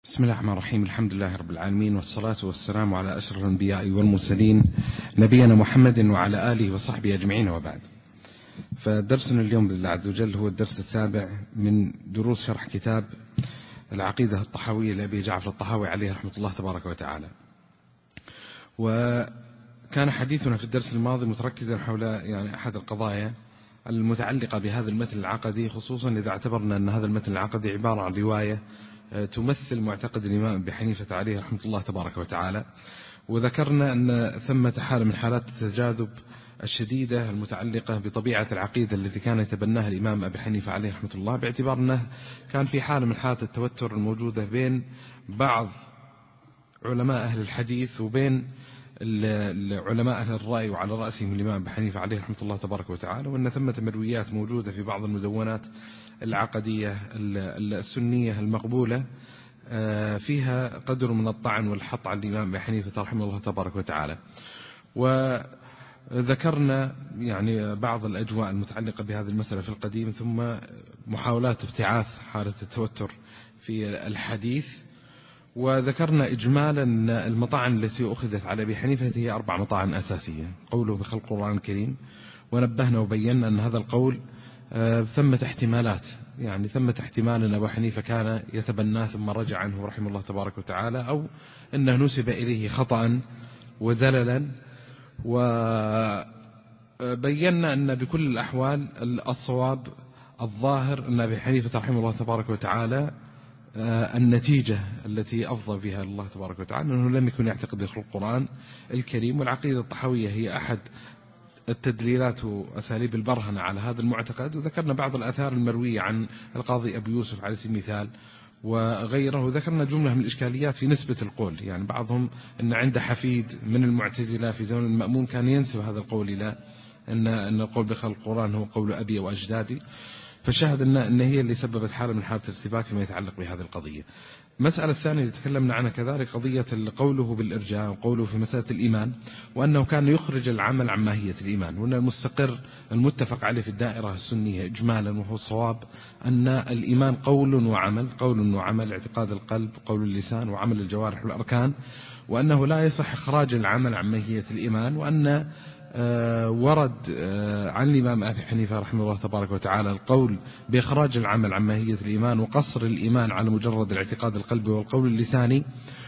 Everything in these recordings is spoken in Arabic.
بسم الله الرحمن الرحيم. الحمد لله رب العالمين، والصلاة والسلام على أشرف الأنبياء والمرسلين نبينا محمد وعلى آله وصحبه أجمعين، وبعد. فدرسنا اليوم بإذن الله عز وجل هو الدرس السابع من دروس شرح كتاب العقيدة الطحاوية لأبي جعفر الطحاوي عليه رحمة الله تبارك وتعالى. وكان حديثنا في الدرس الماضي متركزا حول أحد القضايا المتعلقة بهذا المتن العقدي، خصوصا إذا اعتبرنا أن هذا المتن العقدي عبارة عن رواية تمثل معتقد الإمام أبي حنيفة عليه رحمة الله تبارك وتعالى. وذكرنا أن ثمة حالة من حالات التجاذب الشديدة المتعلقة بطبيعة العقيدة التي كان يتبناها الإمام أبي حنيفة عليه رحمة الله، باعتبار أنه كان في حالة من حالات التوتر الموجودة بين بعض علماء أهل الحديث وبين العلماء أهل الرأي، وعلى رأسهم الإمام أبي حنيفة عليه رحمة الله تبارك وتعالى. وأن ثمة مرويات موجودة في بعض المدونات العقدية السنية المقبولة فيها قدر من الطعن والحط على الإمام أبي حنيفة رحمه الله تبارك وتعالى. وذكرنا بعض الأجواء المتعلقة بهذه المسألة في القديم، ثم محاولات ابتعاث حالة التوتر في الحديث. وذكرنا إجمالا أن المطاعن التي أخذت على أبي حنيفة هي 4 مطاعن أساسية: قوله بخلق القرآن الكريم، ونبهنا وبينا أن هذا القول ثمة احتمالات، ثمة احتمال أن أبو حنيفة كان يتبناه ثم رجع عنه رحمه الله تبارك وتعالى، أو أنه نسب إليه خطأ وزللا. وبينا أن بكل الأحوال الصواب الظاهر أن أبي حنيفة رحمه الله تبارك وتعالى النتيجة التي أفضى بها الله تبارك وتعالى أنه لم يكن يعتقد بخلق القرآن الكريم. والعقيدة الطحاوية هي أحد التدليلات وأساليب البرهنة على هذا المعتقد. وذكرنا بعض الآثار المروية عن القاضي أبو يوسف على سبيل المثال وغيره. وذكرنا جملة من الإشكاليات في نسبة القول، بعضهم أن عنده حفيد من المعتزلة في زمن المأمون كان ينسب هذا القول إلى أن القول بخلق القرآن هو قول أبي وأجدادي. فالشاهد أن هي اللي سببت حالة من حالة الارتباك فيما يتعلق بهذه القضية. المسألة الثانية اللي تكلمنا عنها كذلك قضية قوله بالإرجاء وقوله في مسألة الإيمان، وأنه كان يخرج العمل عن ماهية الإيمان، وأن المستقر المتفق عليه في الدائرة السنية إجمالا وهو الصواب أن الإيمان قول وعمل، قول وعمل، اعتقاد القلب، قول اللسان، وعمل الجوارح والأركان، وأنه لا يصح إخراج العمل عن ماهية الإيمان. وأن ورد عن الإمام أبي حنيفة رحمه الله تبارك وتعالى القول بإخراج العمل عن ماهية الإيمان وقصر الإيمان على مجرد الاعتقاد القلبي والقول اللساني.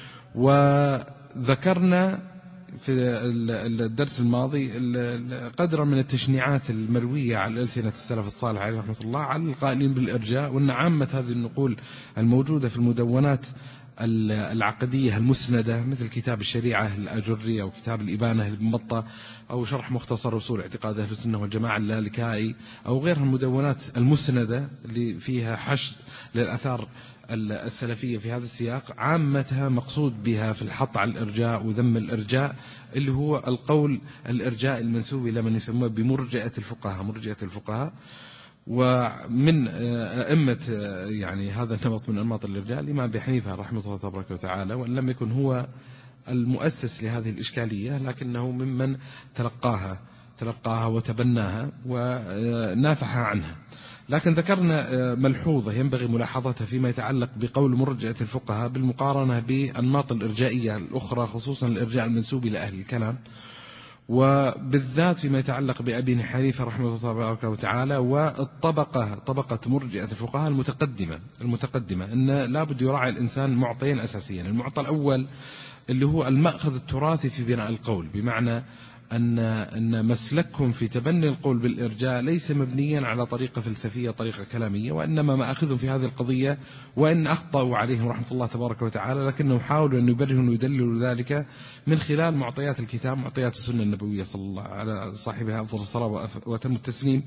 وذكرنا في الدرس الماضي قدر من التشنيعات المروية على ألسنة السلف الصالح عليه رحمة الله على القائلين بالإرجاء، وأن عامة هذه النقول الموجودة في المدونات العقدية المسندة مثل كتاب الشريعة الأجري أو كتاب الإبانة لابن بطة أو شرح مختصر أصول اعتقاد أهل السنة والجماعة اللالكائي أو غيرها المدونات المسندة اللي فيها حشد للآثار السلفية في هذا السياق، عامتها مقصود بها في الحط على الإرجاء وذم الإرجاء اللي هو القول الإرجاء المنسوب إلى من يسمى بمرجئة الفقهاء. ومن أئمة هذا النمط من أنماط الإرجاء الإمام أبي حنيفة رحمه الله تبارك وتعالى، وأن لم يكن هو المؤسس لهذه الإشكالية لكنه ممن تلقاها وتبناها ونافح عنها. لكن ذكرنا ملحوظة ينبغي ملاحظتها فيما يتعلق بقول مرجئة الفقهاء بالمقارنة بأنماط الإرجائية الأخرى، خصوصا الإرجاء المنسوب إلى أهل الكلام، وبالذات فيما يتعلق بأبي حنيفة رحمه الله تبارك وتعالى. طبقة مرجئة الفقهاء المتقدمة أن لا بد يراعي الإنسان معطيين أساسيين. المعطى الأول اللي هو المأخذ التراثي في بناء القول، بمعنى أن مسلكهم في تبني القول بالإرجاء ليس مبنيا على طريقة فلسفية طريقة كلامية، وإنما ما أخذهم في هذه القضية وإن أخطأوا عليهم رحمة الله تبارك وتعالى لكنهم حاولوا أن يبرهنوا ويدللوا ذلك من خلال معطيات الكتاب، معطيات السنة النبوية صلى الله على صاحبها أفضل الصلاة وأتم التسليم.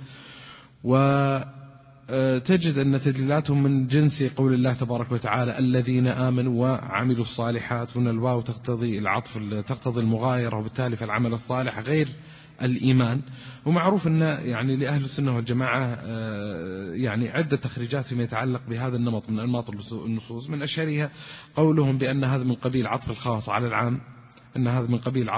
وتجد أن تدليلاتهم من جنس قول الله تبارك وتعالى الذين آمنوا وعملوا الصالحات، وأن الواو تقتضي العطف تقتضي المغايرة، وبالتالي فالعمل الصالح غير الإيمان. ومعروف أن لأهل السنة والجماعة عدة تخريجات فيما يتعلق بهذا النمط من أنماط النصوص، من أشهرها قولهم بأن هذا من قبيل عطف الخاص على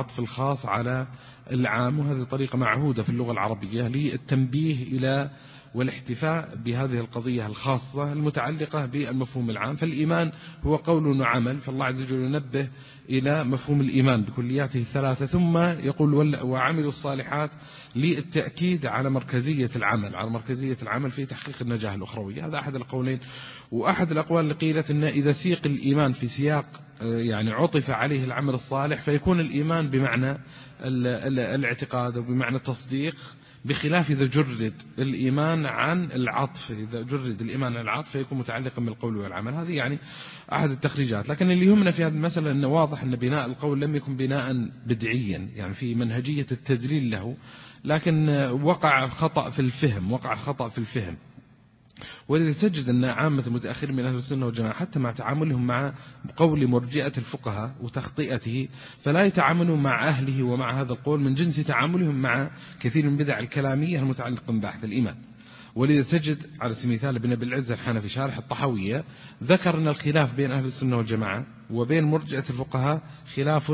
العام، وهذه طريقة معهودة في اللغة العربية للتنبيه إلى والاحتفاء بهذه القضية الخاصة المتعلقة بالمفهوم العام. فالإيمان هو قول وعمل، فالله عز وجل ينبه إلى مفهوم الإيمان بكلياته الثلاثة، ثم يقول وعملوا الصالحات للتأكيد على مركزية العمل، على مركزية العمل في تحقيق النجاح الأخروية. هذا أحد القولين. وأحد الأقوال اللي قيلت أن إذا سيق الإيمان في سياق يعني عطف عليه العمل الصالح فيكون الإيمان بمعنى الاعتقاد وبمعنى التصديق، بخلاف إذا جرد الإيمان عن العطف، إذا جرد الإيمان عن العطف فيكون متعلقا بالقول والعمل. هذه يعني أحد التخريجات. لكن اللي يهمنا في هذه المسألة أنه واضح أن بناء القول لم يكن بناء بدعيا، يعني في منهجية التدليل له، لكن وقع خطأ في الفهم. ولذا تجد أن عامة المتأخرين من أهل السنة والجماعة حتى مع تعاملهم مع قول مرجئة الفقهاء وتخطئته فلا يتعاملون مع أهله ومع هذا القول من جنس تعاملهم مع كثير من بدع الكلامية المتعلقة ببحث الإيمان. ولذا تجد على سبيل المثال ابن أبي العز الحنفي شارح الطحاوية ذكر أن الخلاف بين أهل السنة والجماعة وبين مرجئة الفقهاء خلاف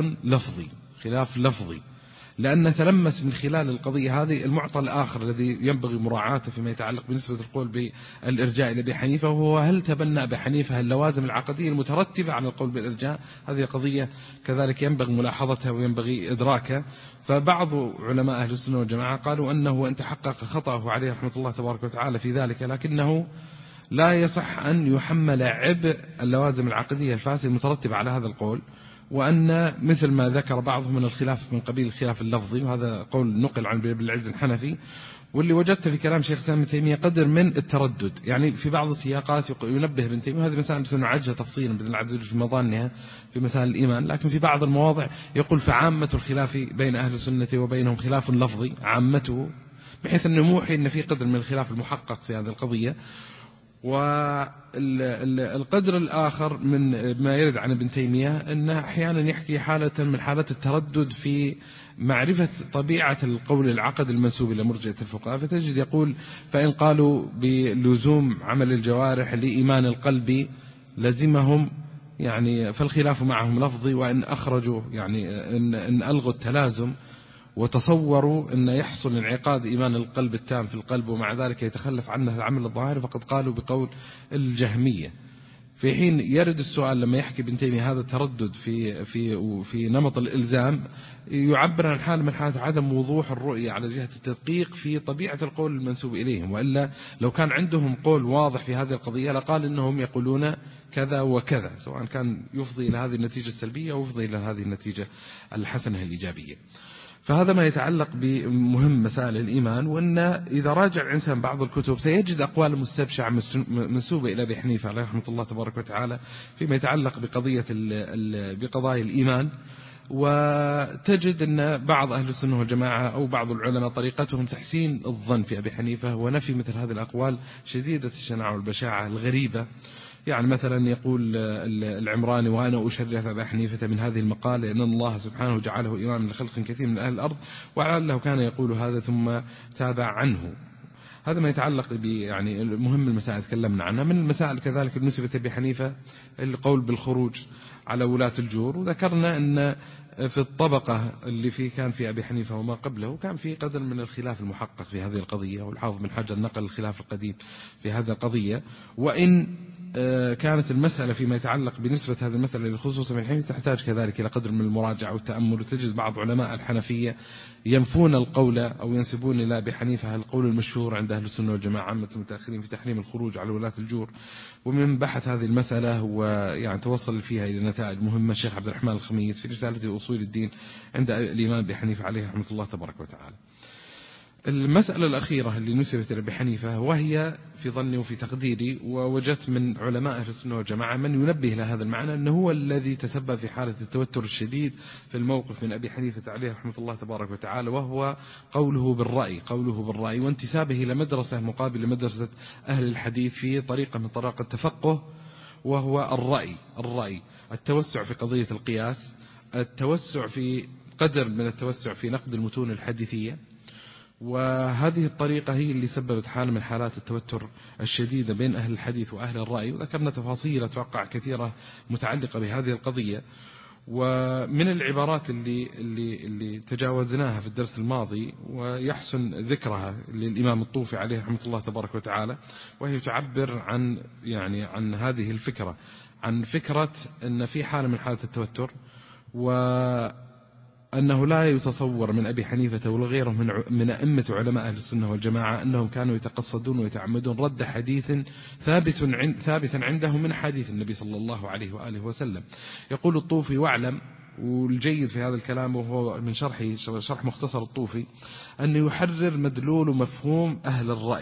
لفظي، لأن تلمس من خلال القضية هذه المعطى الآخر الذي ينبغي مراعاته فيما يتعلق بنسبة القول بالإرجاء إلى أبي حنيفة، وهو هل تبنى أبي حنيفة اللوازم العقدية المترتبة على القول بالإرجاء. هذه قضية كذلك ينبغي ملاحظتها وينبغي إدراكها. فبعض علماء أهل السنة والجماعة قالوا أنه وإن تحقق خطأه عليه رحمة الله تبارك وتعالى في ذلك، لكنه لا يصح أن يحمل عبء اللوازم العقدية الفاسدة المترتبة على هذا القول، وأن مثل ما ذكر بعضهم من الخلاف من قبيل الخلاف اللفظي، وهذا قول نقل عن ابن العز الحنفي. واللي وجدت في كلام شيخ الإسلام ابن تيمية قدر من التردد، يعني في بعض السياقات ينبه ابن تيمية، وهذه مسائل سنعجها تفصيلا بإذن الله عز وجل في مظانها في مسائل الإيمان، لكن في بعض المواضع يقول فعامة الخلاف بين أهل السنة وبينهم خلاف لفظي عامته، بحيث أنه موحي أن في قدر من الخلاف المحقق في هذه القضية. والقدر الآخر من ما يرد عن ابن تيمية أنه أحيانا يحكي حالة من حالات التردد في معرفة طبيعة القول العقد المنسوب إلى مرجئة الفقهاء، فتجد يقول فإن قالوا بلزوم عمل الجوارح لإيمان القلب لزمهم يعني فالخلاف معهم لفظي، وإن أخرجوا يعني إن ألغوا التلازم وتصوروا أن يحصل انعقاد إيمان القلب التام في القلب ومع ذلك يتخلف عنه العمل الظاهر، فقد قالوا بقول الجهمية. في حين يرد السؤال لما يحكي ابن تيمية هذا التردد في نمط الإلزام، يعبر عن حال من حالات عدم وضوح الرؤية على جهة التدقيق في طبيعة القول المنسوب إليهم، وإلا لو كان عندهم قول واضح في هذه القضية لقال إنهم يقولون كذا وكذا، سواء كان يفضي إلى هذه النتيجة السلبية أو يفضي إلى هذه النتيجة الحسنة الإيجابية. فهذا ما يتعلق بمهم مسائل الإيمان. وأن إذا راجع الإنسان بعض الكتب سيجد أقوال مستبشعة منسوبة إلى أبي حنيفة عليه رحمة الله تبارك وتعالى فيما يتعلق بقضايا الإيمان، وتجد أن بعض أهل السنة والجماعة أو بعض العلماء طريقتهم تحسين الظن في أبي حنيفة ونفي مثل هذه الأقوال شديدة الشناعة والبشاعة الغريبة. يعني مثلا يقول العمراني وأنا أشرف أبا حنيفة من هذه المقالة لأن الله سبحانه جعله إماما لخلق كثير من أهل الأرض، ولعله كان يقول هذا ثم تابع عنه. هذا ما يتعلق يعني مهم المسائل تكلمنا عنها. من المسائل كذلك نسبة أبي حنيفة القول بالخروج على ولاة الجور، وذكرنا أن في الطبقة اللي كان في أبي حنيفة وما قبله كان في قدر من الخلاف المحقق في هذه القضية، والحافظ بن حجر نقل الخلاف القديم في هذه القضية. وإن كانت المسألة فيما يتعلق بنسبة هذه المسألة للخصوص من حين تحتاج كذلك إلى قدر من المراجعة والتأمل، وتجد بعض علماء الحنفية ينفون القول أو ينسبون إلى أبي حنيفة القول المشهور عند أهل السنة والجماعة عامة المتأخرين في تحريم الخروج على ولاة الجور. ومن بحث هذه المسألة ويعني توصل فيها إلى نتائج مهمة الشيخ عبد الرحمن الخميس في رسالة أصول الدين عند الإمام أبي حنيفة عليه رحمة الله تبارك وتعالى. المسألة الأخيرة اللي نسبت إلى أبي حنيفة، وهي في ظني وفي تقديري ووجدت من علماء أهل السنة والجماعة من ينبه لهذا المعنى، أنه هو الذي تسبب في حالة التوتر الشديد في الموقف من أبي حنيفة عليه رحمة الله تبارك وتعالى، وهو قوله بالرأي وانتسابه إلى مدرسة مقابل لمدرسة أهل الحديث في طريقة من طرق التفقه، وهو الرأي التوسع في قضية القياس، التوسع في قدر من التوسع في نقد المتون الحديثية. وهذه الطريقة هي اللي سببت حالة من حالات التوتر الشديدة بين أهل الحديث وأهل الرأي، وذكرنا تفاصيل أتوقع كثيرة متعلقة بهذه القضية. ومن العبارات اللي تجاوزناها في الدرس الماضي ويحسن ذكرها للإمام الطوفي عليه رحمة الله تبارك وتعالى، وهي تعبر عن هذه الفكرة، عن فكرة أن في حالة من حالة التوتر، وأنه لا يتصور من أبي حنيفة وغيره من أئمة علماء أهل السنة والجماعة أنهم كانوا يتقصدون ويتعمدون رد حديث ثابت عنده من حديث النبي صلى الله عليه وآله وسلم. يقول الطوفي: واعلم، والجيد في هذا الكلام وهو من شرح مختصر الطوفي، أن يحرر مدلول ومفهوم أهل الرأي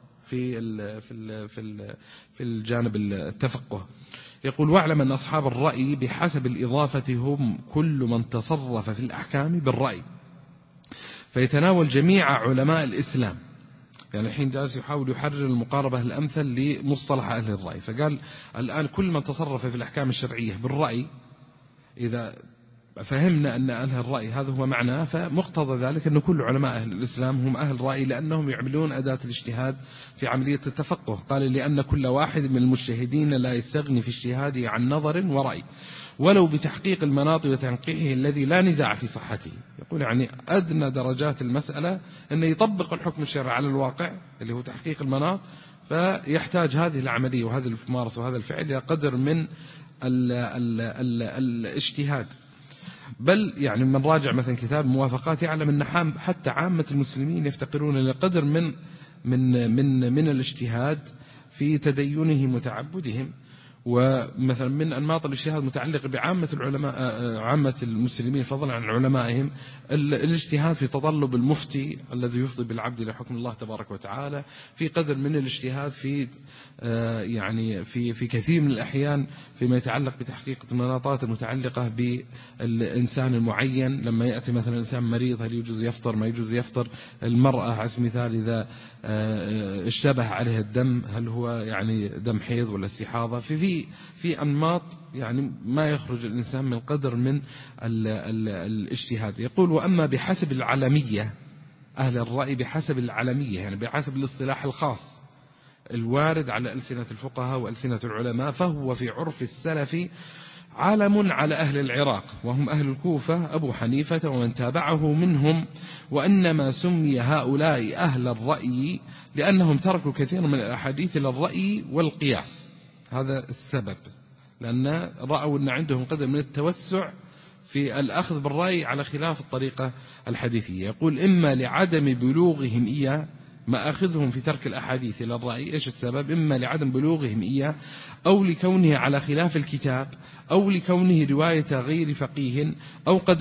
في الجانب التفقه. يقول: واعلم أن أصحاب الرأي بحسب الإضافة هم كل من تصرف في الأحكام بالرأي، فيتناول جميع علماء الإسلام. يعني الحين جالس يحاول يحرر المقاربة الأمثل لمصطلح أهل الرأي، فقال الآن كل من تصرف في الأحكام الشرعية بالرأي، إذا فهمنا أن أهل الرأي هذا هو معناه، فمقتضى ذلك أن كل علماء أهل الإسلام هم أهل رأي، لأنهم يعملون أداة الاجتهاد في عملية التفقه. قال: لأن كل واحد من المجتهدين لا يستغني في اجتهاده عن نظر ورأي ولو بتحقيق المناط وتنقيحه الذي لا نزاع في صحته. يقول يعني أدنى درجات المسألة أن يطبق الحكم الشرعي على الواقع اللي هو تحقيق المناط، فيحتاج هذه العملية وهذه الممارسة وهذا الفعل إلى قدر من الاجتهاد. بل يعني من راجع مثلا كتاب موافقات يعلم أن حتى عامة المسلمين يفتقرون إلى قدر من الاجتهاد في تدينهم وتعبدهم. ومثلا من أنماط الاجتهاد متعلق بعامة العلماء، عامة المسلمين فضلا عن علمائهم، الاجتهاد في تطلب المفتي الذي يفضي بالعبد إلى حكم الله تبارك وتعالى، في قدر من الاجتهاد في يعني في كثير من الأحيان فيما يتعلق بتحقيق المناطات المتعلقة بالإنسان المعين. لما يأتي مثلا إنسان مريض هل يجوز يفطر ما يجوز يفطر، المرأة على سبيل المثال إذا اشتبه عليها الدم هل هو يعني دم حيض ولا استحاضة، في أنماط يعني ما يخرج الإنسان من قدر من الاجتهاد. يقول: وأما بحسب العلمية، أهل الرأي بحسب العلمية يعني بحسب الاصطلاح الخاص الوارد على ألسنة الفقهاء وألسنة العلماء، فهو في عرف السلف علم على أهل العراق وهم أهل الكوفة أبو حنيفة ومن تابعه منهم، وأنما سمي هؤلاء أهل الرأي لأنهم تركوا كثير من الأحاديث للرأي والقياس. هذا السبب، لأن رأوا أن عندهم قدر من التوسع في الأخذ بالرأي على خلاف الطريقة الحديثية. يقول: إما لعدم بلوغهم إياه، ما أخذهم في ترك الأحاديث إلى الرأي إيش السبب؟ إما لعدم بلوغهم إياه، أو لكونه على خلاف الكتاب، أو لكونه رواية غير فقيه، أو قد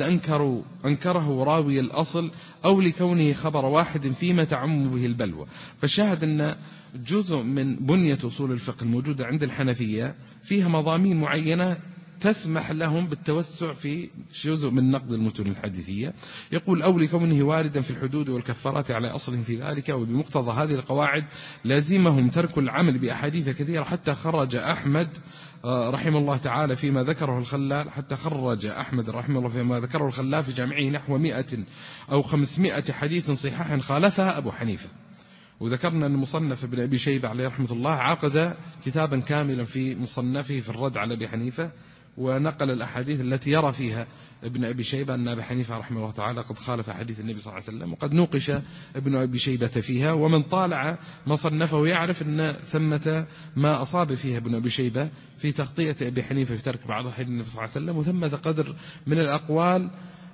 أنكره راوي الأصل، أو لكونه خبر واحد فيما تعم به البلوى. فشاهد أن جزء من بنية أصول الفقه الموجودة عند الحنفية فيها مضامين معينة تسمح لهم بالتوسع في جزء من نقد المتون الحديثية. يقول: أو لكونه واردا في الحدود والكفارات على أصلهم في ذلك، وبمقتضى هذه القواعد لازمهم ترك العمل بأحاديث كثيرة، حتى خرج أحمد رحمه الله تعالى فيما ذكره الخلال، حتى خرج أحمد رحمه الله فيما ذكره الخلال في جامعه نحو 100 أو 500 حديث صحيح خالفها أبو حنيفة. وذكرنا أن مصنف ابن أبي شيبة عليه رحمة الله عقد كتابا كاملا في مصنفه في الرد على أبي حنيفة، ونقل الأحاديث التي يرى فيها ابن أبي شيبة أن أبي حنيفة رحمه الله تعالى قد خالف حديث النبي صلى الله عليه وسلم، وقد نوقش ابن أبي شيبة فيها. ومن طالع مصنفه يعرف أن ثمة ما أصاب فيها ابن أبي شيبة في تغطية أبي حنيفة في ترك بعض حديث النبي صلى الله عليه وسلم، وثمة قدر من الأقوال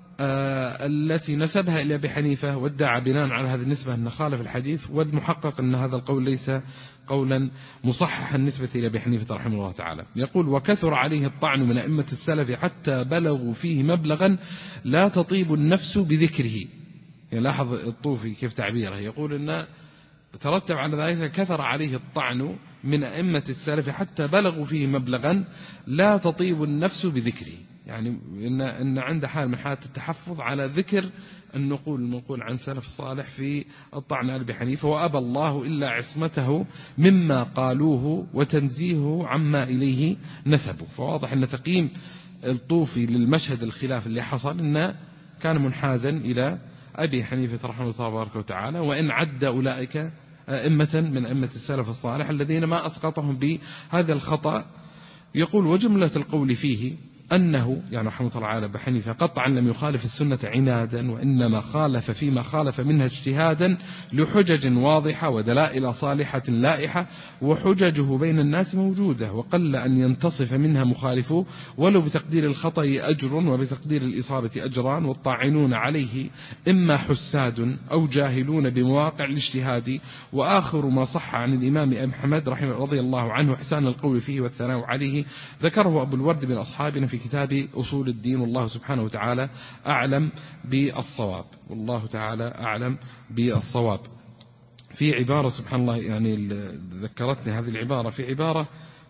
التي نسبها إلى أبي حنيفة وادعى بناء على هذه النسبة أن خالف الحديث، والمحقق أن هذا القول ليس قولا مصححا النسبة إلى أبي حنيفة رحمه الله تعالى. يقول: وكثر عليه الطعن من أئمة السلف حتى بلغوا فيه مبلغا لا تطيب النفس بذكره. يعني لاحظ الطوفي كيف تعبيره، يقول أن ترتب على ذلك كثر عليه الطعن من أئمة السلف حتى بلغوا فيه مبلغا لا تطيب النفس بذكره، يعني إن عند حال من حالة التحفظ على ذكر المنقول عن سلف الصالح في الطعن على أبي حنيفة، وأبى الله إلا عصمته مما قالوه وتنزيهه عما إليه نسبه. فواضح أن تقييم الطوفي للمشهد الخلاف اللي حصل أنه كان منحازا إلى أبي حنيفة رحمه الله تبارك وتعالى، وإن عد أولئك أئمة من أئمة السلف الصالح الذين ما أسقطهم بهذا الخطأ. يقول: وجملة القول فيه أنه يعني رحمه الله على أبي حنيفة قطعا لم يخالف السنة عنادا، وإنما خالف فيما خالف منها اجتهادا لحجج واضحة ودلائل صالحة لائحة، وحججه بين الناس موجودة، وقل أن ينتصف منها مخالفوه، ولو بتقدير الخطأ أجر وبتقدير الإصابة أجران، والطاعنون عليه إما حساد أو جاهلون بمواقع الاجتهاد. وآخر ما صح عن الإمام أحمد رضي الله عنه إحسان القول فيه والثناء عليه ذكره أبو الورد من أصحابنا في كتاب أصول الدين، والله سبحانه وتعالى أعلم بالصواب. والله تعالى أعلم بالصواب. في عبارة سبحان الله يعني ذكرتني هذه العبارة، في عبارة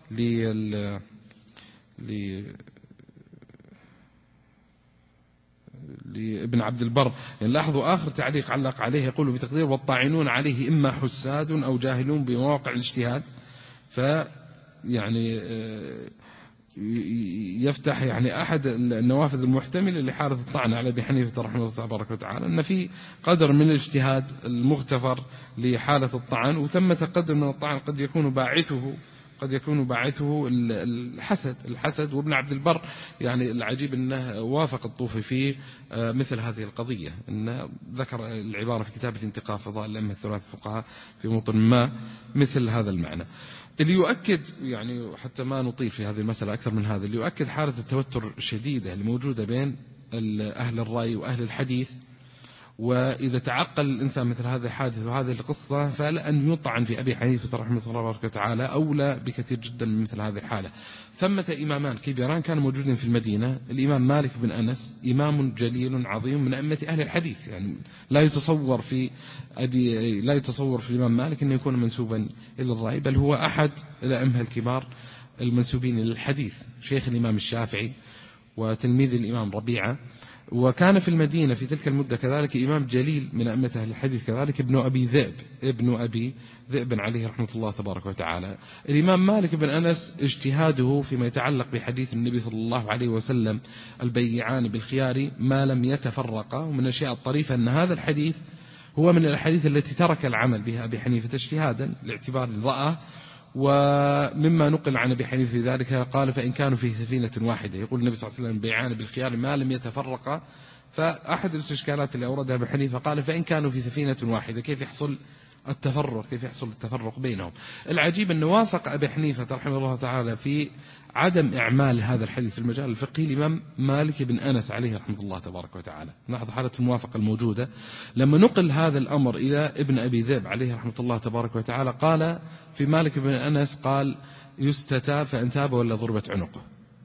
لابن عبد البر، يعني لاحظوا آخر تعليق علق عليه يقول بتقدير والطاعنون عليه إما حساد أو جاهلون بمواقع الاجتهاد، يعني يفتح يعني أحد النوافذ المحتملة لحالة الطعن على أبي حنيفة رحمه الله تبارك وتعالى، أن في قدر من الاجتهاد المغتفر لحالة الطعن، وثمة قدر من الطعن قد يكون باعثه الحسد. وابن عبد البر يعني العجيب أنه وافق الطوفي في مثل هذه القضية، أنه ذكر العبارة في كتاب الانتقاء فضائل الأئمة الثلاث الفقهاء في موطن ما مثل هذا المعنى. اللي يؤكد يعني حتى ما نطيل في هذه المسألة أكثر من هذا، اللي يؤكد حالة التوتر الشديدة اللي موجودة بين أهل الرأي وأهل الحديث، وإذا تعقل الإنسان مثل هذا الحادث وهذه القصة فلأن يطعن في أبي حنيفة رحمه الله تعالى أولى بكثير جدا من مثل هذه الحالة. ثمة إمامان كبيران كانوا موجودين في المدينة، الإمام مالك بن أنس إمام جليل عظيم من أئمة أهل الحديث، يعني لا يتصور في الإمام مالك أن يكون منسوبا إلى الرأي، بل هو أحد الأئمة الكبار المنسوبين للحديث، شيخ الإمام الشافعي وتلميذ الإمام ربيعة. وكان في المدينة في تلك المدة كذلك إمام جليل من أئمة أهل الحديث كذلك ابن أبي ذئب عليه رحمة الله تبارك وتعالى. الإمام مالك بن أنس اجتهاده فيما يتعلق بحديث النبي صلى الله عليه وسلم البيعان بالخيار ما لم يتفرقا، ومن الأشياء الطريفة أن هذا الحديث هو من الحديث التي ترك العمل بها أبي حنيفة اجتهادا لاعتبار رأى. ومما نقل عن أبي حنيفة في ذلك قال فإن كانوا في سفينة واحدة، يقول النبي صلى الله عليه وسلم بيعان بالخيار ما لم يتفرقا، فأحد الاستشكالات اللي أوردها أبي حنيفة قال فإن كانوا في سفينة واحدة كيف يحصل التفرق بينهم. العجيب أنه وافق أبي حنيفة رحمه الله تعالى في عدم إعمال هذا الحديث في المجال الفقهي الإمام مالك بن أنس عليه رحمه الله تبارك وتعالى. نلاحظ حالة الموافقة الموجودة. لما نقل هذا الأمر إلى ابن أبي ذئب عليه رحمه الله تبارك وتعالى قال في مالك بن أنس قال يستتاب فإن تاب ولا ضربت عنقه.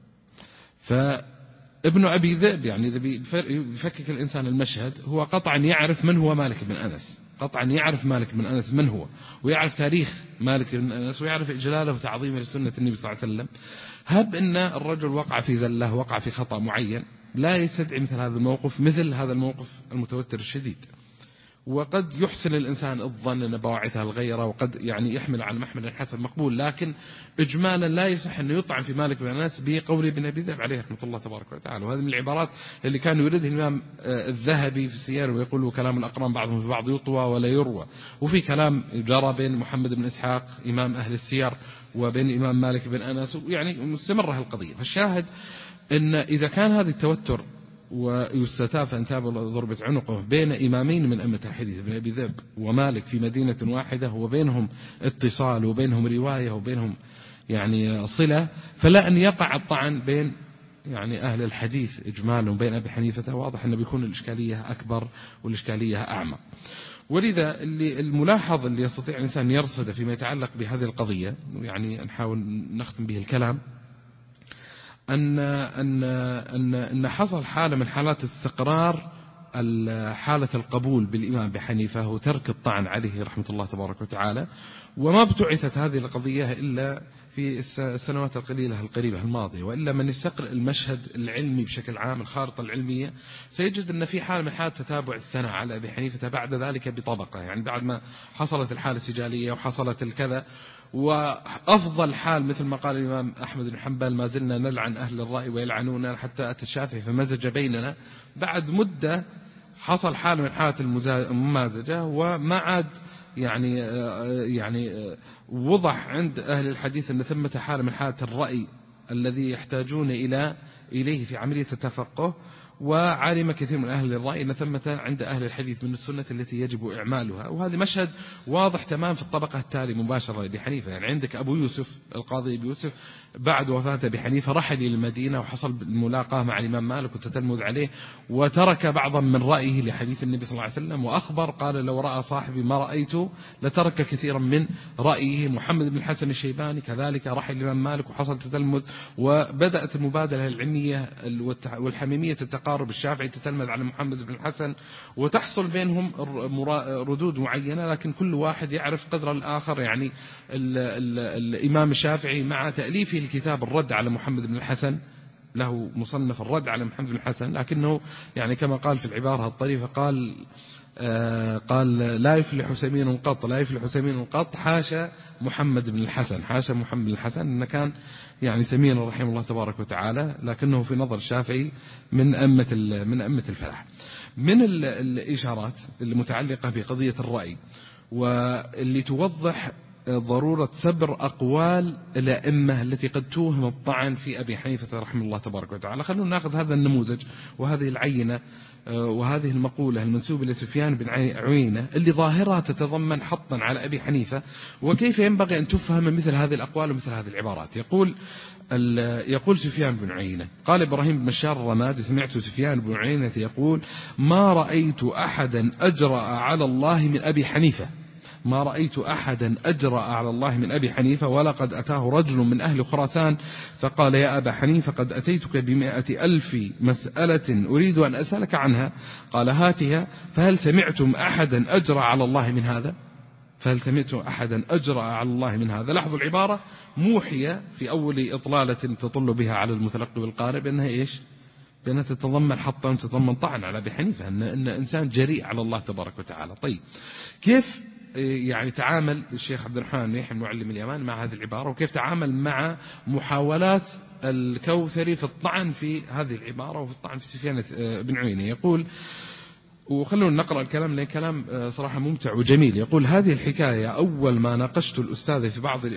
فابن أبي ذئب يعني إذا بيفكك الإنسان المشهد هو قطعا يعرف من هو مالك بن أنس، قطعا يعرف مالك بن أنس من هو، ويعرف تاريخ مالك بن أنس، ويعرف إجلاله وتعظيمه لسنة النبي صلى الله عليه وسلم. هب أن الرجل وقع في زلة، وقع في خطأ معين، لا يستدعي مثل هذا الموقف المتوتر الشديد. وقد يحسن الإنسان الظن أن بواعثها الغيرة، وقد يعني يحمل على محمل حسن مقبول، لكن إجمالا لا يصح أن يطعن في مالك بن أنس بقول ابن أبي ذئب عليه رحمة الله تبارك وتعالى. وهذه من العبارات اللي كان يريدها الإمام الذهبي في السير، ويقول كلام الأقران بعضهم في بعض يطوى ولا يروى. وفي كلام جرى بين محمد بن إسحاق إمام أهل السير وبين الإمام مالك بن أنس، يعني مستمرة القضية. فالشاهد أن إذا كان هذا التوتر ويستتاب فإن تاب ضربت عنقه بين إمامين من أئمة الحديث ابن أبي ذئب ومالك في مدينة واحدة، وبينهم اتصال وبينهم رواية وبينهم يعني صلة، فلا أن يقع الطعن بين يعني أهل الحديث إجمالا وبين أبي حنيفة، واضح أن بيكون الإشكالية أكبر والإشكالية أعمق. ولذا الملاحظ اللي يستطيع الإنسان يرصد فيما يتعلق بهذه القضية، يعني نحاول نختم به الكلام، أن حصل حالة من حالات استقرار حالة القبول بالإمام أبي حنيفة وترك الطعن عليه رحمة الله تبارك وتعالى. وما ابتعثت هذه القضية إلا في السنوات القريبة الماضية، وإلا من يستقرأ المشهد العلمي بشكل عام، الخارطة العلمية، سيجد أن في حالة من حالات تتابع الثناء على أبي حنيفة بعد ذلك بطبقة، يعني بعد ما حصلت الحالة السجالية وحصلت الكذا. وأفضل حال مثل ما قال الإمام أحمد بن حنبل ما زلنا نلعن أهل الرأي ويلعنوننا حتى أتى الشافعي فمزج بيننا. بعد مدة حصل حال من حالة الممازجة، وما عاد يعني وضح عند أهل الحديث أن ثمة حالة من حالة الرأي الذي يحتاجون إلى إليه في عملية التفقه. وعلم كثير من أهل الرأي أن ثمة عند أهل الحديث من السنة التي يجب إعمالها، وهذا مشهد واضح تمام في الطبقة التالي مباشرة لأبي حنيفة. يعني عندك أبو يوسف القاضي أبو يوسف بعد وفاة أبي حنيفة رحل إلى المدينة وحصل الملاقاة مع الإمام مالك وتتلمذ عليه، وترك بعضا من رأيه لحديث النبي صلى الله عليه وسلم، وأخبر قال لو رأى صاحبي ما رأيته لترك كثيرا من رأيه. محمد بن الحسن الشيباني كذلك رحل الإمام مالك وحصل تتلمذ، وبدأت المبادلة العلمية والحميمية تتقارب. الشافعي تتلمذ على محمد بن الحسن وتحصل بينهم ردود معينة، لكن كل واحد يعرف قدر الآخر. يعني الإمام الشافعي مع تأليفه الكتاب الرد على محمد بن الحسن، له مصنف الرد على محمد بن الحسن، لكنه يعني كما قال في العبارة الطريفة قال لا يفلح سمين قط، لا يفلح سمين قط، حاشا محمد بن الحسن، حاشا محمد بن الحسن، إنه كان يعني سمين رحمه الله تبارك وتعالى، لكنه في نظر الشافعي من أمة الفلاح. من الإشارات المتعلقة بقضية الرأي واللي توضح ضرورة سبر أقوال الأئمة التي قد توهم الطعن في أبي حنيفة رحمه الله تبارك وتعالى، خلونا نأخذ هذا النموذج وهذه العينة وهذه المقولة المنسوبة لسفيان بن عيينة اللي ظاهرها تتضمن حطا على أبي حنيفة، وكيف ينبغي أن تفهم مثل هذه الأقوال ومثل هذه العبارات. يقول سفيان بن عيينة قال إبراهيم بن مشار الرمادي سمعت سفيان بن عيينة يقول ما رأيت أحدا أجرأ على الله من أبي حنيفة، ما رأيت أحدا أجرأ على الله من أبي حنيفة، ولقد أتاه رجل من أهل خراسان فقال يا أبا حنيفة قد أتيتك ب100,000 مسألة أريد أن أسألك عنها، قال هاتها، فهل سمعتم أحدا أجرأ على الله من هذا؟ فهل سمعتم أحدا أجرأ على الله من هذا؟ لاحظوا العبارة موحية في أول إطلالة تطل بها على المتلقي والقارئ بأنها إيش؟ بأنها تتضمن حطا وتتضمن طعن على أبي حنيفة، أن إنسان جريء على الله تبارك وتعالى. طيب كيف يعني تعامل الشيخ عبد الرحمن بن يحيى المعلم اليمان مع هذه العبارة، وكيف تعامل مع محاولات الكوثري في الطعن في هذه العبارة وفي الطعن في سفيان بن عيينة؟ يقول، وخلونا نقرأ الكلام لأن كلام صراحة ممتع وجميل. يقول هذه الحكاية أول ما ناقشت الأستاذ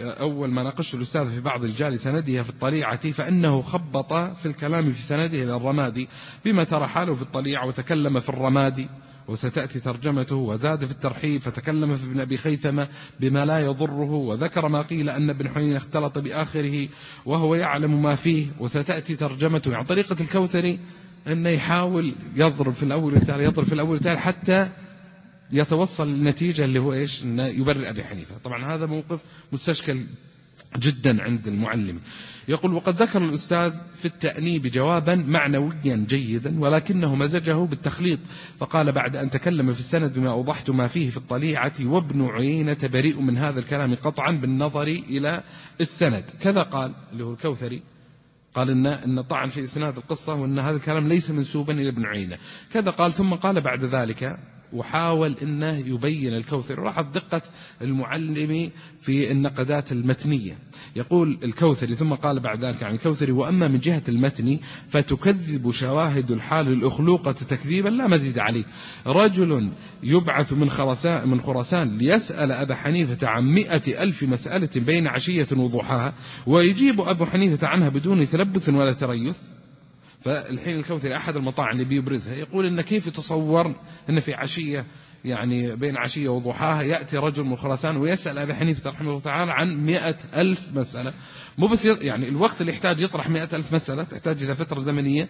في بعض رجال سندها في الطليعة فإنه خبط في الكلام في سنده إلى الرمادي بما ترى حاله في الطليعة وتكلم في الرمادي، وستأتي ترجمته، وزاد في الترحيب فتكلم في ابن أبي خيثمة بما لا يضره، وذكر ما قيل أن ابن حنين اختلط بآخره وهو يعلم ما فيه، وستأتي ترجمته. يعني طريقة الكوثري أنه يحاول يضرب في الأول والتالي حتى يتوصل للنتيجة اللي هو إيش؟ أنه يبرر أبي حنيفة. طبعا هذا موقف مستشكل جدا عند المعلم. يقول وقد ذكر الأستاذ في التأنيب جوابا معنويا جيدا ولكنه مزجه بالتخليط، فقال بعد أن تكلم في السند بما أوضحت ما فيه في الطليعة وابن عيينة بريء من هذا الكلام قطعا بالنظر إلى السند، كذا قال اللي هو الكوثري، قال إن طعن في إسناد القصة وأن هذا الكلام ليس منسوبا إلى ابن عيينة، كذا قال. ثم قال بعد ذلك وحاول أنه يبين الكوثري، لاحظ دقة المعلم في النقدات المتنية. يقول الكوثري ثم قال بعد ذلك عن الكوثري وأما من جهة المتن فتكذب شواهد الحال الأخلوقة تكذيبا لا مزيد عليه، رجل يبعث من خراسان ليسأل أبا حنيفة عن 100,000 مسألة بين عشية وضحاها ويجيب أبو حنيفة عنها بدون تلبث ولا تريث. فالحين الكوثري أحد المطاعن اللي بيبرزها يقول إن كيف يتصور إن في عشية يعني بين عشية وضحاها يأتي رجل من خراسان ويسأل أبي حنيفة رحمه الله تعالى عن 100,000 مسألة، مو بس يعني الوقت اللي يحتاج يطرح 100,000 مسألة تحتاج إلى فترة زمنية،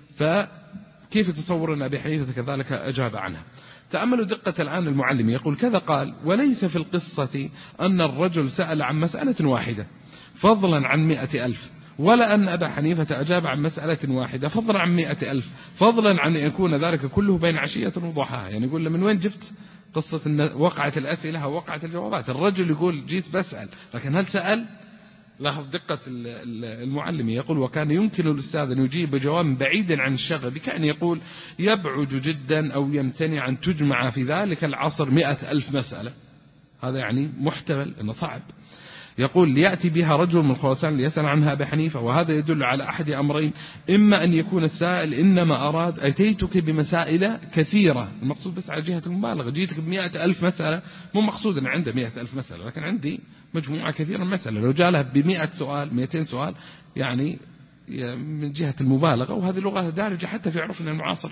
فكيف يتصور أن أبي حنيفة كذلك أجاب عنها؟ تأملوا دقة الآن المعلم. يقول كذا قال وليس في القصة أن الرجل سأل عن مسألة واحدة فضلا عن 100,000، ولا أن أبا حنيفة أجاب عن مسألة واحدة فضلا عن 100,000، فضلا عن أن يكون ذلك كله بين عشية وضحاها. يعني يقول من وين جبت قصة أن وقعت الأسئلة ووقعت الجوابات؟ الرجل يقول جيت بسأل، لكن هل سأل؟ لاحظ دقة المعلم. يقول وكان يمكن الأستاذ أن يجيب بجواب بعيدا عن الشغب، كأن يقول يبعد جدا أو يمتنع أن تجمع في ذلك العصر 100,000 مسألة، هذا يعني محتمل أنه صعب. يقول ليأتي بها رجل من خراسان ليسأل عنها أبي حنيفة، وهذا يدل على أحد أمرين، إما أن يكون السائل إنما أراد أتيتك بمسائل كثيرة، المقصود بس على جهة المبالغة، جيتك ب100,000 مسألة، مو مقصود أن عنده 100,000 مسألة، لكن عندي مجموعة كثيرة من مسألة، لو جاء له ب100 سؤال 200 سؤال يعني من جهة المبالغة، وهذه لغة دارجة حتى في عرفنا المعاصر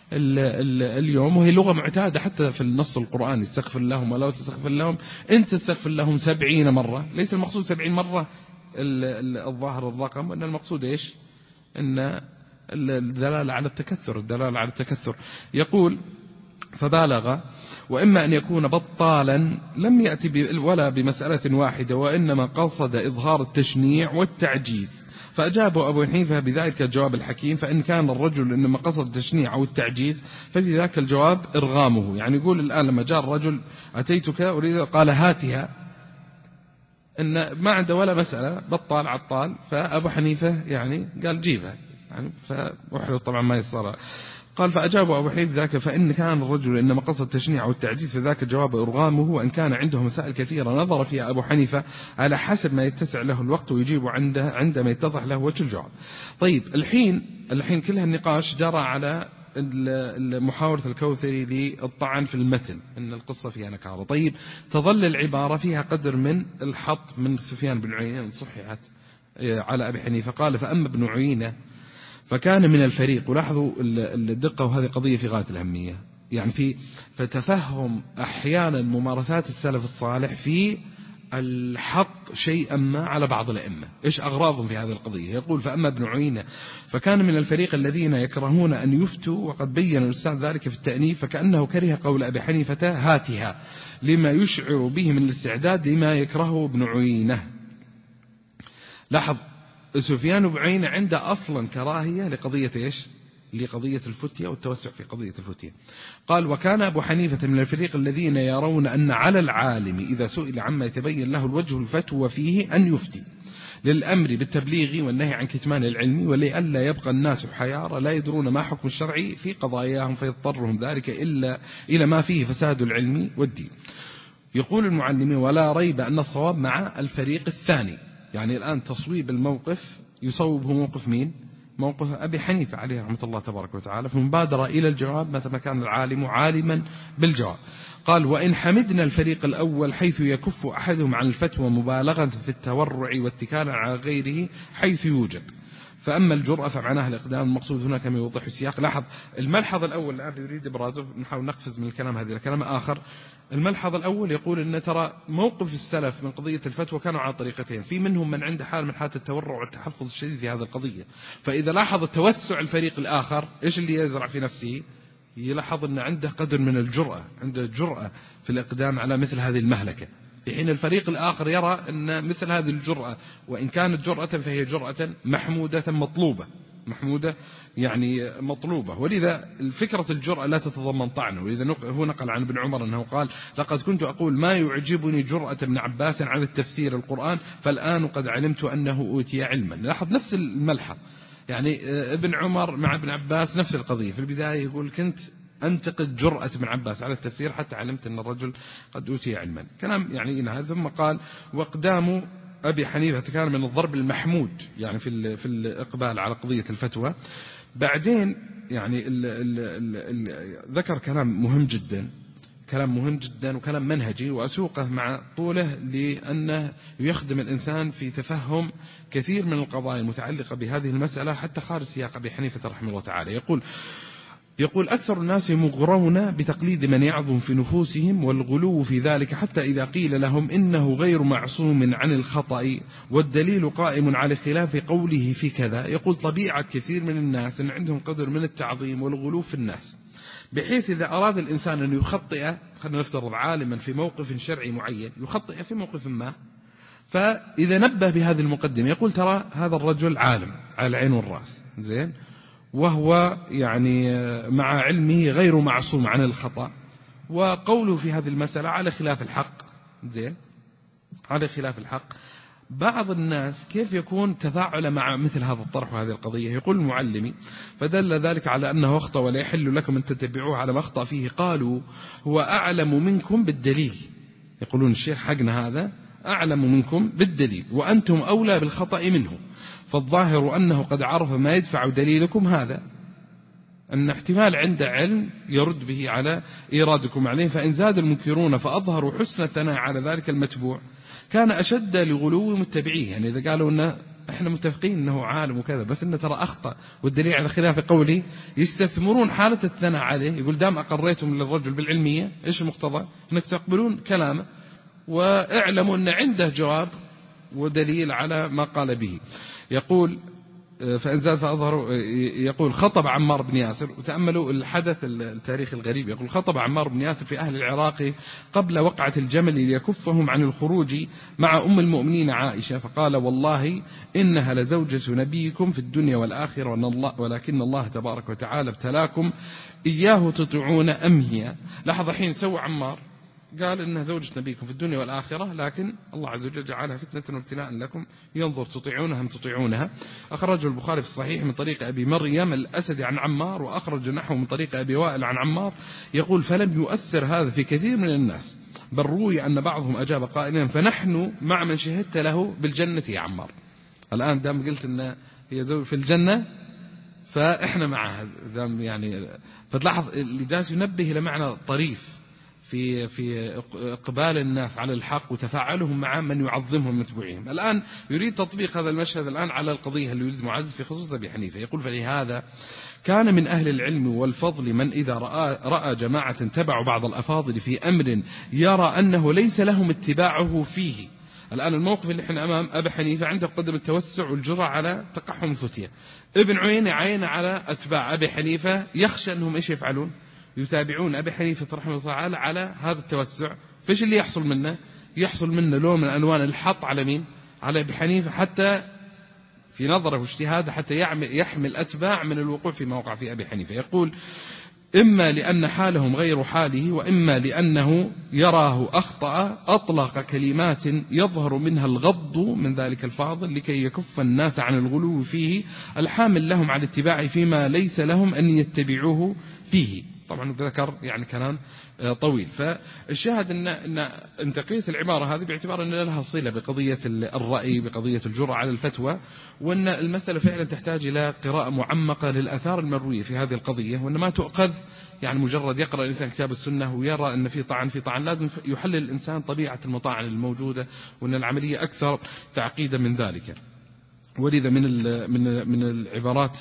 اليوم، وهي لغة معتادة حتى في النص القرآني: استغفر لهم ولا تستغفر لهم إن تستغفر لهم 70 مرة. ليس المقصود 70 مرة الظاهر الرقم، وإن المقصود إيش؟ إن الدلالة على التكثر. يقول: فبالغ، وإما أن يكون بطالا لم يأتي ولا بمسألة واحدة، وإنما قصد إظهار التشنيع والتعجيز. فأجابه أبو حنيفة بذلك الجواب الحكيم: فإن كان الرجل إنما قصد التشنيع أو التعجيز ففي ذاك الجواب إرغامه. يعني يقول الآن لما جاء الرجل: أتيتك أريد، قال: هاتها، إن ما عنده ولا مسألة، بطال عطال. فأبو حنيفة يعني قال: جيبها، يعني فأحرص طبعا ما يصير. قال: فأجاب أبو حنيفة ذاك: فإن كان الرجل إنما قصد التشنيع والتعجيز فذاك الجواب إرغامه، وإن كان عنده مسائل كثيرة نظر فيها أبو حنيفة على حسب ما يتسع له الوقت، ويجيب عندما يتضح له وجه الجواب. طيب، الحين كل هالنقاش جرى على محاولة الكوثري للطعن في المتن إن القصة فيها نكارة. طيب، تظل العبارة فيها قدر من الحط من سفيان بن عيينة صححت على أبي حنيفة. قال: فأما ابن عيينة فكان من الفريق. ولاحظوا الدقة، وهذه قضية في غاية الأهمية، يعني في فتفهم أحيانا ممارسات السلف الصالح في الحط شيئا ما على بعض الأئمة، إيش أغراضهم في هذه القضية. يقول: فأما ابن عيينة فكان من الفريق الذين يكرهون أن يفتوا، وقد بين الأستاذ ذلك في التأنيف، فكأنه كره قول أبي حنيفة: هاتها، لما يشعر به من الاستعداد لما يكرهه ابن عيينة. لاحظ، سفيان بن عيينة عنده أصلا كراهية لقضية إيش؟ لقضية الفتية والتوسع في قضية الفتية. قال: وكان أبو حنيفة من الفريق الذين يرون أن على العالم إذا سئل عما يتبين له الوجه الفتوى فيه أن يفتي، للأمر بالتبليغ والنهي عن كتمان العلم، ولئلا يبقى الناس حيارى لا يدرون ما حكم الشرع في قضاياهم فيضطرهم ذلك إلى ما فيه فساد العلم والدين. يقول المعلم: ولا ريب أن الصواب مع الفريق الثاني. يعني الآن تصويب الموقف يصوبه موقف مين؟ موقف أبي حنيفة عليه رحمة الله تبارك وتعالى، في المبادرة إلى الجواب متى ما كان العالم عالما بالجواب. قال: وإن حمدنا الفريق الأول حيث يكف أحدهم عن الفتوى مبالغة في التورع واتكالا على غيره حيث يوجد، فأما الجرأة فمعناها الإقدام. المقصود هنا كما يوضح السياق. لاحظ الملحظ الأول الآن يريد إبرازه، نحاول نقفز من الكلام هذا لكلام آخر. الملحظ الأول يقول أن ترى موقف السلف من قضية الفتوى كانوا على طريقتين، في منهم من عنده حال من حالة التورع والتحفظ الشديد في هذه القضية، فإذا لاحظ توسع الفريق الآخر إيش اللي يزرع في نفسه؟ يلاحظ أن عنده قدر من الجرأة، عنده جرأة في الإقدام على مثل هذه المهلكة، في حين الفريق الآخر يرى أن مثل هذه الجرأة وإن كانت جرأة فهي جرأة محمودة محمودة يعني مطلوبة. ولذا فكرة الجرأة لا تتضمن طعنه. ولذا هو نقل عن ابن عمر أنه قال: لقد كنت أقول ما يعجبني جرأة ابن عباس على التفسير القرآن، فالآن قد علمت أنه أوتي علما. لاحظ نفس الملحظ، يعني ابن عمر مع ابن عباس نفس القضية. في البداية يقول: كنت أنتقد جرأة ابن عباس على التفسير حتى علمت أن الرجل قد أوتي علما. كلام يعني إنها. ثم قال: وأقدام أبي حنيفة كان من الضرب المحمود، يعني في الإقبال على قضية الفتوى. بعدين يعني ذكر كلام مهم جدا وكلام منهجي، وأسوقه مع طوله لأنه يخدم الإنسان في تفهم كثير من القضايا المتعلقة بهذه المسألة حتى خارج سياق أبي حنيفة رحمه الله تعالى. يقول: أكثر الناس مغرون بتقليد من يعظم في نفوسهم والغلو في ذلك، حتى إذا قيل لهم إنه غير معصوم عن الخطأ والدليل قائم على خلاف قوله في كذا. يقول: طبيعة كثير من الناس أن عندهم قدر من التعظيم والغلو في الناس، بحيث إذا أراد الإنسان أن يخطئ، خلينا نفترض عالما في موقف شرعي معين يخطئ في موقف ما، فإذا نبه بهذه المقدمة يقول: ترى هذا الرجل عالم على العين والرأس، زين، وهو يعني مع علمه غير معصوم عن الخطأ، وقوله في هذه المسألة على خلاف الحق، زين، على خلاف الحق. بعض الناس كيف يكون تفاعل مع مثل هذا الطرح وهذه القضية؟ يقول المعلمي: فدل ذلك على أنه أخطأ ولا يحل لكم أن تتبعوه على ما أخطأ فيه. قالوا: هو أعلم منكم بالدليل. يقولون الشيخ حقنا هذا أعلم منكم بالدليل وأنتم أولى بالخطأ منه، فالظاهر أنه قد عرف ما يدفع دليلكم هذا، أن احتمال عنده علم يرد به على إيرادكم عليه، فإن زاد المنكرون فأظهروا حسن الثناء على ذلك المتبوع كان أشد لغلو متبعيه. يعني إذا قالوا أن احنا متفقين أنه عالم وكذا، بس إنه ترى أخطأ، والدليل على خلاف قولي يستثمرون حالة الثناء عليه. يقول دام أقريتم للرجل بالعلمية، إيش المقتضى؟ أنك تقبلون كلامه واعلموا أن عنده جواب ودليل على ما قال به. يقول فإنزال فأظهروا، يقول خطب عمار بن ياسر، وتأملوا الحدث التاريخي الغريب. يقول خطب عمار بن ياسر في أهل العراق قبل وقعة الجمل ليكفهم عن الخروج مع أم المؤمنين عائشة، فقال والله إنها لزوجة نبيكم في الدنيا والآخرة، ولكن الله تبارك وتعالى ابتلاكم إياه تطيعون أم هي. لحظة حين سوى عمار قال إنها زوجة نبيكم في الدنيا والآخرة، لكن الله عز وجل جعلها فتنة وابتلاء لكم، ينظر تطيعونها أم تطيعونها. أخرج البخاري في الصحيح من طريق أبي مريم الأسدي عن عمار، وأخرج نحو من طريق أبي وائل عن عمار. يقول فلم يؤثر هذا في كثير من الناس، بل روي أن بعضهم أجاب قائلا فنحن مع من شهدت له بالجنة يا عمار. الآن دام قلت إن هي زوج في الجنة فإحنا معها، دام يعني فتلاحظ اللي جالس ينبه لمعنى طريف في إقبال الناس على الحق وتفاعلهم مع من يعظمهم متبوعهم. الآن يريد تطبيق هذا المشهد الآن على القضية اللي يريد معزز في خصوص أبي حنيفة. يقول فلهذا كان من أهل العلم والفضل من إذا رأى جماعة تبعوا بعض الأفاضل في أمر يرى أنه ليس لهم اتباعه فيه. الآن الموقف اللي احنا أمام أبي حنيفة عنده قدم التوسع والجرأة على تقحم الفتية. ابن عيينة عين على أتباع أبي حنيفة يخشى أنهم إيش يفعلون؟ يتابعون أبي حنيفة رحمه الله تعالى على هذا التوسع. فيش اللي يحصل منه؟ يحصل منه لون من ألوان الحط على مين؟ على أبي حنيفة، حتى في نظره واجتهاده حتى يحمي الأتباع من الوقوع في موقع في أبي حنيفة. يقول إما لأن حالهم غير حاله، وإما لأنه يراه أخطأ أطلق كلمات يظهر منها الغض من ذلك الفاضل لكي يكف الناس عن الغلو فيه الحامل لهم على الاتباع فيما ليس لهم أن يتبعوه فيه. طبعا ذكر يعني كلام طويل. فالشاهد أن تقية العبارة هذه باعتبار أن لها صلة بقضية الرأي، بقضية الجرأة على الفتوى، وأن المسألة فعلا تحتاج إلى قراءة معمقة للآثار المروية في هذه القضية، وأن ما تؤخذ يعني مجرد يقرأ الإنسان كتاب السنة ويرى أن في طعن، لازم يحلل الإنسان طبيعة المطاعن الموجودة، وأن العملية أكثر تعقيدا من ذلك. ولذا من العبارات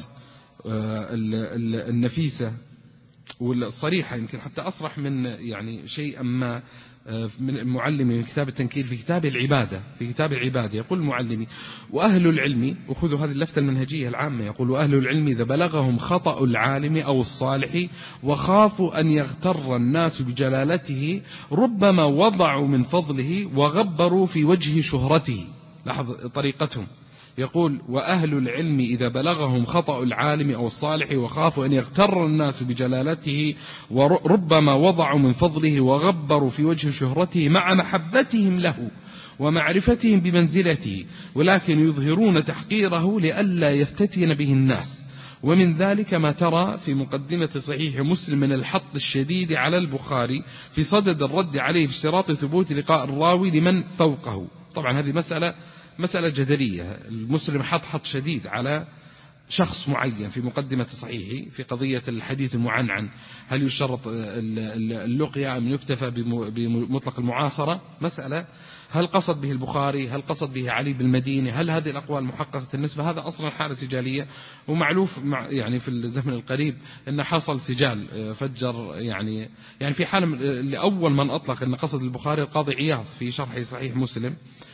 النفيسة والصريحة، يمكن حتى أصرح من يعني شيئا ما من المعلمي من كتاب التنكيل في كتاب العبادة. يقول المعلمي وأهل العلم، وخذوا هذه اللفتة المنهجية العامة، يقول وأهل العلم إذا بلغهم خطأ العالم أو الصالح وخافوا أن يغتر الناس بجلالته ربما وضعوا من فضله وغبروا في وجه شهرته. لاحظ طريقتهم. يقول وأهل العلم إذا بلغهم خطأ العالم أو الصالح وخافوا أن يغتر الناس بجلالته وربما وضعوا من فضله وغبروا في وجه شهرته مع محبتهم له ومعرفتهم بمنزلته، ولكن يظهرون تحقيره لئلا يفتتن به الناس. ومن ذلك ما ترى في مقدمة صحيح مسلم من الحط الشديد على البخاري في صدد الرد عليه باشتراط ثبوت لقاء الراوي لمن فوقه. طبعا هذه مسألة جدلية. المسلم حط شديد على شخص معين في مقدمة صحيحه في قضية الحديث المعنعن، هل يشرط اللقيا أم يكتفى بمطلق المعاصرة؟ مسألة هل قصد به البخاري، هل قصد به علي بالمديني، هل هذه الأقوال محققة النسبة؟ هذا أصلا حالة سجالية، ومعلوف يعني في الزمن القريب أن حصل سجال فجر يعني في حالة لأول من أطلق أن قصد البخاري القاضي عياض في شرح صحيح مسلم،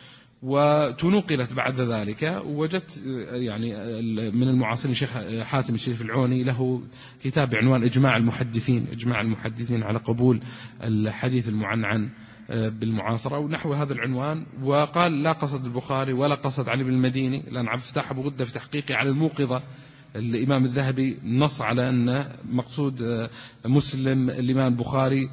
وتنقلت بعد ذلك. وجدت يعني من المعاصرين شيخ حاتم الشريف العوني له كتاب بعنوان إجماع المحدثين على قبول الحديث المعنعن بالمعاصرة ونحو هذا العنوان، وقال لا قصد البخاري ولا قصد علي بن المديني، لأن عبد الفتاح أبو غدة في تحقيقه على الموقظة الإمام الذهبي نص على أن مقصود مسلم الإمام البخاري،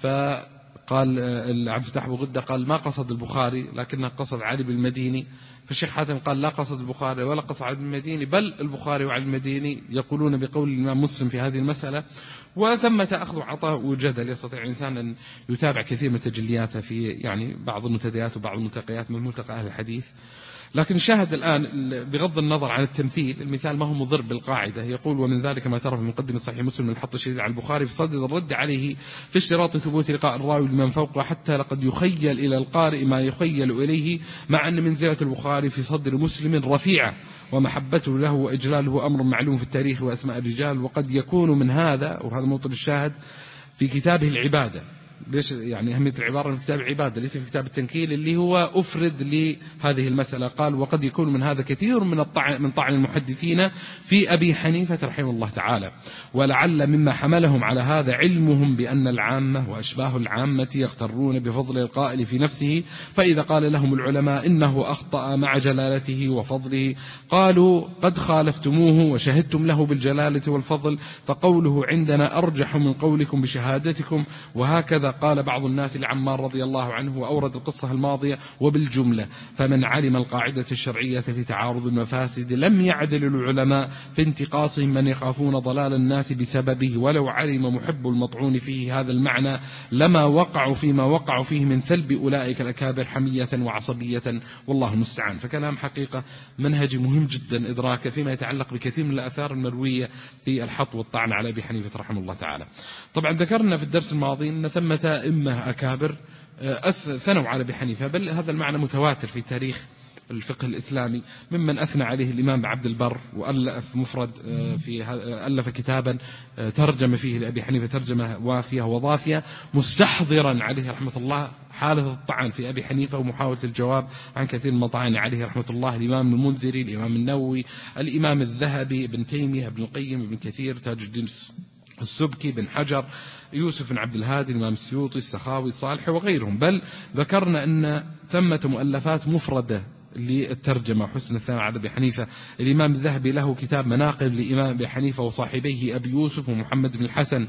قال عبد الفتاح أبو غدة قال ما قصد البخاري لكنه قصد علي بن المديني. فالشيخ حاتم قال لا قصد البخاري ولا قصد علي بن المديني، بل البخاري وعلي المديني يقولون بقول الإمام مسلم في هذه المسألة. وثمة أخذ وعطاء وجدل، يستطيع الإنسان أن يتابع كثير من تجلياته في يعني بعض المنتديات وبعض الملتقيات من ملتقى أهل الحديث. لكن شاهد الآن بغض النظر عن التمثيل، المثال ما هو مضر بالقاعدة. يقول: ومن ذلك ما ترى في مقدمة صحيح مسلم من الحط الشديد على البخاري في صدد الرد عليه في اشتراط ثبوت لقاء الراوي لمن فوقه، حتى لقد يخيل إلى القارئ ما يخيل إليه، مع أن منزلة البخاري في صدر مسلم رفيعة، ومحبته له وإجلاله أمر معلوم في التاريخ وأسماء الرجال. وقد يكون من هذا، وهذا موطن الشاهد، في كتابه العبادة. ليش يعني أهمية العبارة في كتاب العبادة ليس في كتاب التنكيل اللي هو أفرد لهذه المسألة؟ قال: وقد يكون من هذا كثير من طعن المحدثين في أبي حنيفة رحمه الله تعالى، ولعل مما حملهم على هذا علمهم بأن العامة وأشباه العامة يغترون بفضل القائل في نفسه، فإذا قال لهم العلماء إنه أخطأ مع جلالته وفضله قالوا: قد خالفتموه وشهدتم له بالجلالة والفضل، فقوله عندنا أرجح من قولكم بشهادتكم. وهكذا قال بعض الناس لعمار رضي الله عنه، وأورد القصة الماضية. وبالجملة فمن علم القاعدة الشرعية في تعارض المفاسد لم يعدل العلماء في انتقاصهم من يخافون ضلال الناس بسببه، ولو علم محب المطعون فيه هذا المعنى لما وقعوا فيما وقعوا فيه من ثلب أولئك الأكابر حمية وعصبية، والله المستعان. فكلام حقيقة منهجي مهم جدا إدراكه فيما يتعلق بكثير من الآثار المروية في الحط والطعن على أبي حنيفة رحمه الله تعالى. طبعا ذكرنا في الدرس الماضي أن ثمة أئمة أكابر ثنوا على أبي حنيفة، بل هذا المعنى متواتر في تاريخ الفقه الإسلامي، ممن أثنى عليه الإمام عبد البر، وألف مفرد ألف كتابا ترجم فيه لأبي حنيفة ترجمة وافية وضافية، مستحضرا عليه رحمة الله حالة الطعن في أبي حنيفة ومحاولة الجواب عن كثير من المطاعن عليه رحمة الله. الإمام المنذري، الإمام النووي، الإمام الذهبي، ابن تيمية، ابن القيم، ابن كثير، تاج الدين السبكي، بن حجر، يوسف بن عبد الهادي، الإمام السيوطي، السخاوي، الصالح وغيرهم. بل ذكرنا أن ثمة مؤلفات مفردة للترجمة حسن الثناء على أبي حنيفة. الإمام الذهبي له كتاب مناقب لإمام أبي حنيفة وصاحبيه أبي يوسف ومحمد بن الحسن.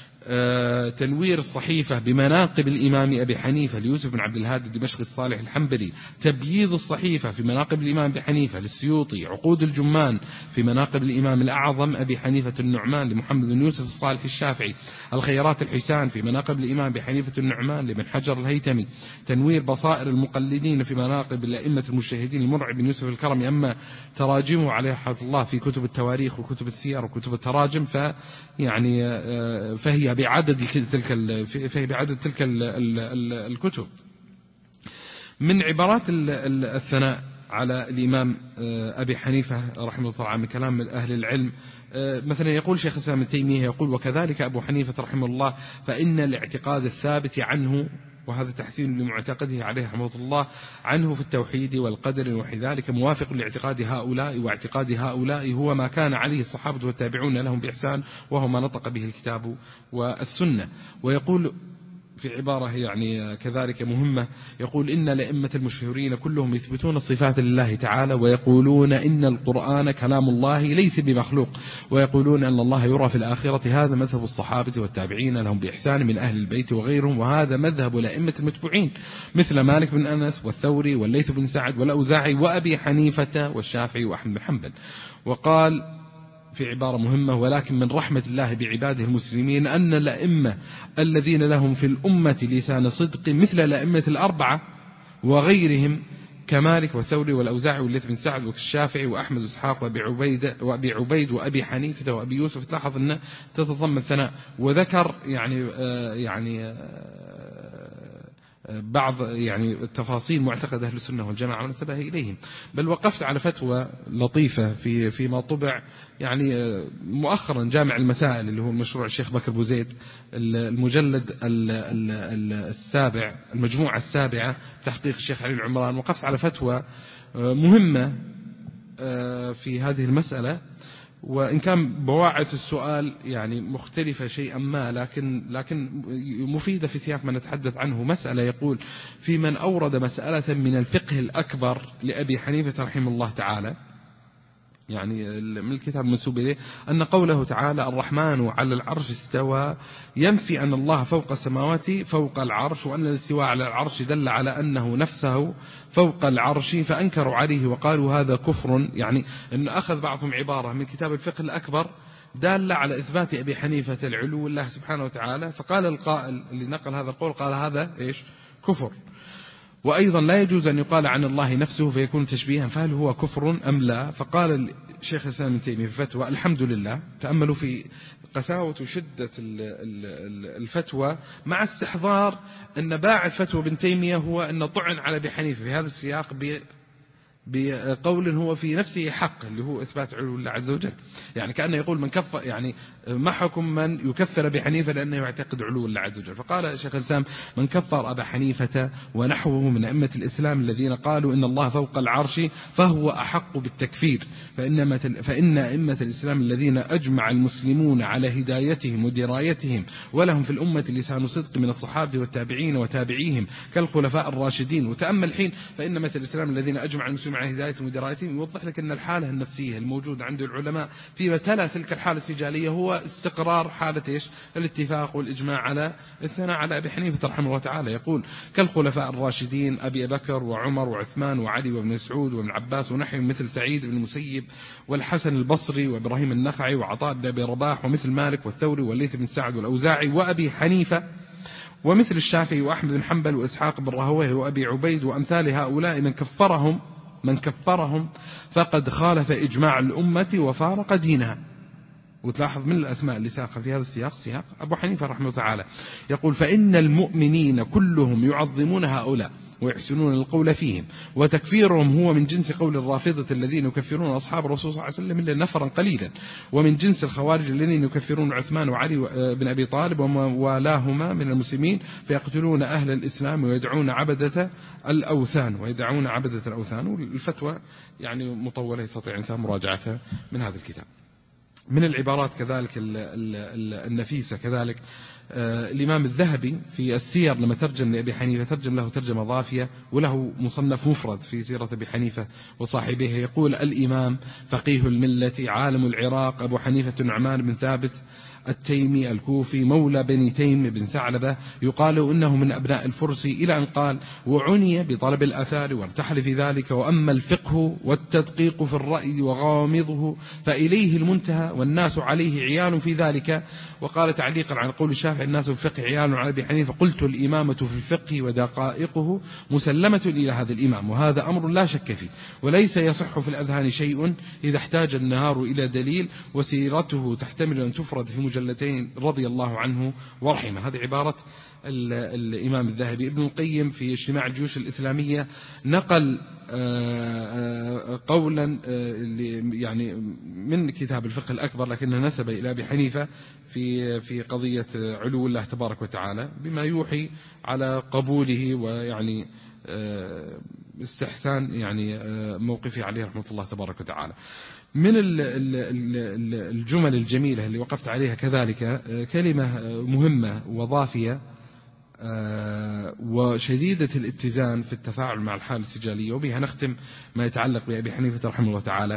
تنوير الصحيفة بمناقب الإمام أبي حنيفة ليوسف بن عبد الهادي الدمشقي الصالح الحنبلي. تبييض الصحيفة في مناقب الإمام أبي حنيفة للسيوطي. عقود الجمان في مناقب الإمام الأعظم أبي حنيفة النعمان لمحمد بن يوسف الصالح الشافعي. الخيرات الحسان في مناقب الإمام أبي حنيفة النعمان لابن حجر الهيتمي. تنوير بصائر المقلدين في مناقب الأئمة المجتهدين المرعي بن يوسف الكرمي. أما تراجمه عليه رحمة الله في كتب التواريخ وكتب السير وكتب التراجم فهي بعدد تلك الكتب. من عبارات الثناء على الإمام أبي حنيفة رحمه الله تعالى من كلام أهل العلم، مثلا يقول شيخ الإسلام ابن تيمية يقول: وكذلك أبو حنيفة رحمه الله فإن الاعتقاد الثابت عنه، وهذا تحسين لمعتقده عليه رحمه الله عنه في التوحيد والقدر ونحو ذلك، موافق لاعتقاد هؤلاء، واعتقاد هؤلاء هو ما كان عليه الصحابة والتابعون لهم بإحسان، وهو ما نطق به الكتاب والسنة. ويقول في عبارة يعني كذلك مهمة، يقول: إن الأئمة المشهورين كلهم يثبتون الصفات لله تعالى، ويقولون إن القرآن كلام الله ليس بمخلوق، ويقولون أن الله يرى في الآخرة. هذا مذهب الصحابة والتابعين لهم بإحسان من أهل البيت وغيرهم، وهذا مذهب الأئمة المتبوعين مثل مالك بن أنس والثوري والليث بن سعد والأوزاعي وأبي حنيفة والشافعي وأحمد بن حنبل. وقال في عبارة مهمة: ولكن من رحمة الله بعباده المسلمين أن الأئمة الذين لهم في الأمة لسان صدق مثل الأئمة الأربعة وغيرهم كمالك والثوري والأوزاعي والليث بن سعد والشافعي وأحمد وإسحاق وأبي عبيد وأبي حنيفة وأبي يوسف، تلاحظ أنه تتضمن ثناء. وذكر يعني بعض التفاصيل معتقد أهل السنة والجماعة ونسبها إليهم. بل وقفت على فتوى لطيفة فيما طبع مؤخرا جامع المسائل اللي هو مشروع الشيخ بكر بوزيد، المجلد السابع، المجموعة السابعة، تحقيق الشيخ علي العمران. وقفت على فتوى مهمة في هذه المسألة، وإن كان بواعث السؤال مختلفة شيئا ما، لكن مفيدة في سياق ما نتحدث عنه. مسألة يقول: في من أورد مسألة من الفقه الأكبر لأبي حنيفة رحمه الله تعالى، من الكتاب المنسوب إليه، أن قوله تعالى: الرحمن على العرش استوى، ينفي أن الله فوق السماوات فوق العرش، وأن الاستواء على العرش دل على أنه نفسه فوق العرش، فأنكروا عليه وقالوا هذا كفر. أن أخذ بعضهم عبارة من كتاب الفقه الأكبر دالة على إثبات أبي حنيفة العلو الله سبحانه وتعالى، فقال القائل اللي نقل هذا القول قال هذا كفر. وأيضا لا يجوز أن يقال عن الله نفسه فيكون تشبيها، فهل هو كفر أم لا؟ فقال الشيخ الإسلام ابن تيمية في فتوى، الحمد لله، تأملوا في قساوة وشدة الفتوى مع استحضار أن باع الفتوى ابن تيمية هو أن طعن على أبي حنيفة في هذا السياق بقول هو في نفسه حق، اللي هو إثبات علو الله عز وجل. يعني كأنه يقول من كفر، يعني ما حكم من يكفر أبي حنيفة لأنه يعتقد علو الله عز وجل؟ فقال شيخ الإسلام من كفر أبا حنيفة ونحوه من أئمة الإسلام الذين قالوا إن الله فوق العرش فهو أحق بالتكفير، فإن أئمة الإسلام الذين أجمع المسلمون على هدايتهم ودرايتهم ولهم في الأمة لسان صدق من الصحابة والتابعين وتابعيهم كالخلفاء الراشدين. وتأمل الحين، فإن أئمة الإسلام الذين أجمع المسلمون على هدايتهم ودرايتهم، يوضح لك أن الحالة النفسية الموجودة عند العلماء فيما تلا تلك الحالة السجالية هو استقرار حالة إيش؟ الاتفاق والإجماع على الثناء على أبي حنيفة رحمه الله تعالى. يقول كالخلفاء الراشدين أبي بكر وعمر وعثمان وعلي وابن مسعود وابن عباس ونحوهم مثل سعيد بن المسيب والحسن البصري وإبراهيم النخعي وعطاء بن أبي رباح ومثل مالك والثوري والليث بن سعد والأوزاعي وأبي حنيفة ومثل الشافعي وأحمد بن حنبل وإسحاق بن راهويه وأبي عبيد وأمثال هؤلاء من كفرهم فقد خالف إجماع الأمة وفارق دينها. وتلاحظ من الأسماء اللي ساقها في هذا السياق سياق أبو حنيفة رحمه الله تعالى. يقول فإن المؤمنين كلهم يعظمون هؤلاء ويحسنون القول فيهم، وتكفيرهم هو من جنس قول الرافضة الذين يكفرون أصحاب الرسول صلى الله عليه وسلم إلا نفرا قليلا، ومن جنس الخوارج الذين يكفرون عثمان وعلي بن أبي طالب وموالاهما من المسلمين فيقتلون أهل الإسلام ويدعون عبدة الأوثان والفتوى يعني مطولة يستطيع إنسان مراجعتها من هذا الكتاب. من العبارات كذلك النفيسة كذلك الإمام الذهبي في السير لما ترجم لأبي حنيفة ترجم له ترجمة ضافية، وله مصنف مفرد في سيرة أبي حنيفة وصاحبه. يقول الإمام فقيه الملة عالم العراق أبو حنيفة النعمان بن ثابت التيمي الكوفي مولى بني تيم بن ثعلبة، يقال إنه من أبناء الفرس، إلى أن قال وعني بطلب الآثار وارتحل في ذلك، وأما الفقه والتدقيق في الرأي وغامضه فإليه المنتهى والناس عليه عيال في ذلك. وقال تعليقا على قول الشافعي الناس في الفقه عيال على أبي حنيفة قلت الإمامة في الفقه ودقائقه مسلمة إلى هذا الإمام، وهذا أمر لا شك فيه، وليس يصح في الأذهان شيء إذا احتاج النهار إلى دليل، وسيرته تحتمل أن تفرد في مجلتين رضي الله عنه ورحمه. هذه عبارة الإمام الذهبي. ابن القيم في اجتماع الجيوش الإسلامية نقل قولا يعني من كتاب الفقه الأكبر لكنه نسب إلى أبي حنيفة في قضية علو الله تبارك وتعالى، بما يوحي على قبوله ويعني استحسان يعني موقفه عليه رحمة الله تبارك وتعالى. من الجمل الجميلة اللي وقفت عليها كذلك كلمة مهمة وضافية وشديدة الاتزان في التفاعل مع الحالة السجالية، وبها نختم ما يتعلق بأبي حنيفة رحمه الله تعالى.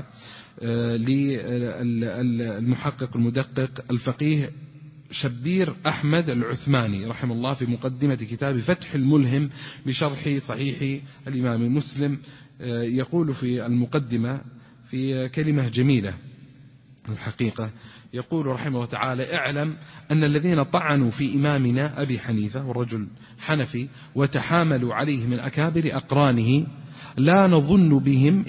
للمحقق المدقق الفقيه شبير أحمد العثماني رحمه الله في مقدمة كتاب فتح الملهم بشرح صحيح الإمام مسلم، يقول في المقدمة في كلمة جميلة الحقيقة، يقول رحمه الله تعالى اعلم أن الذين طعنوا في إمامنا أبي حنيفة والرجل حنفي وتحاملوا عليه من أكابر أقرانه لا نظن بهم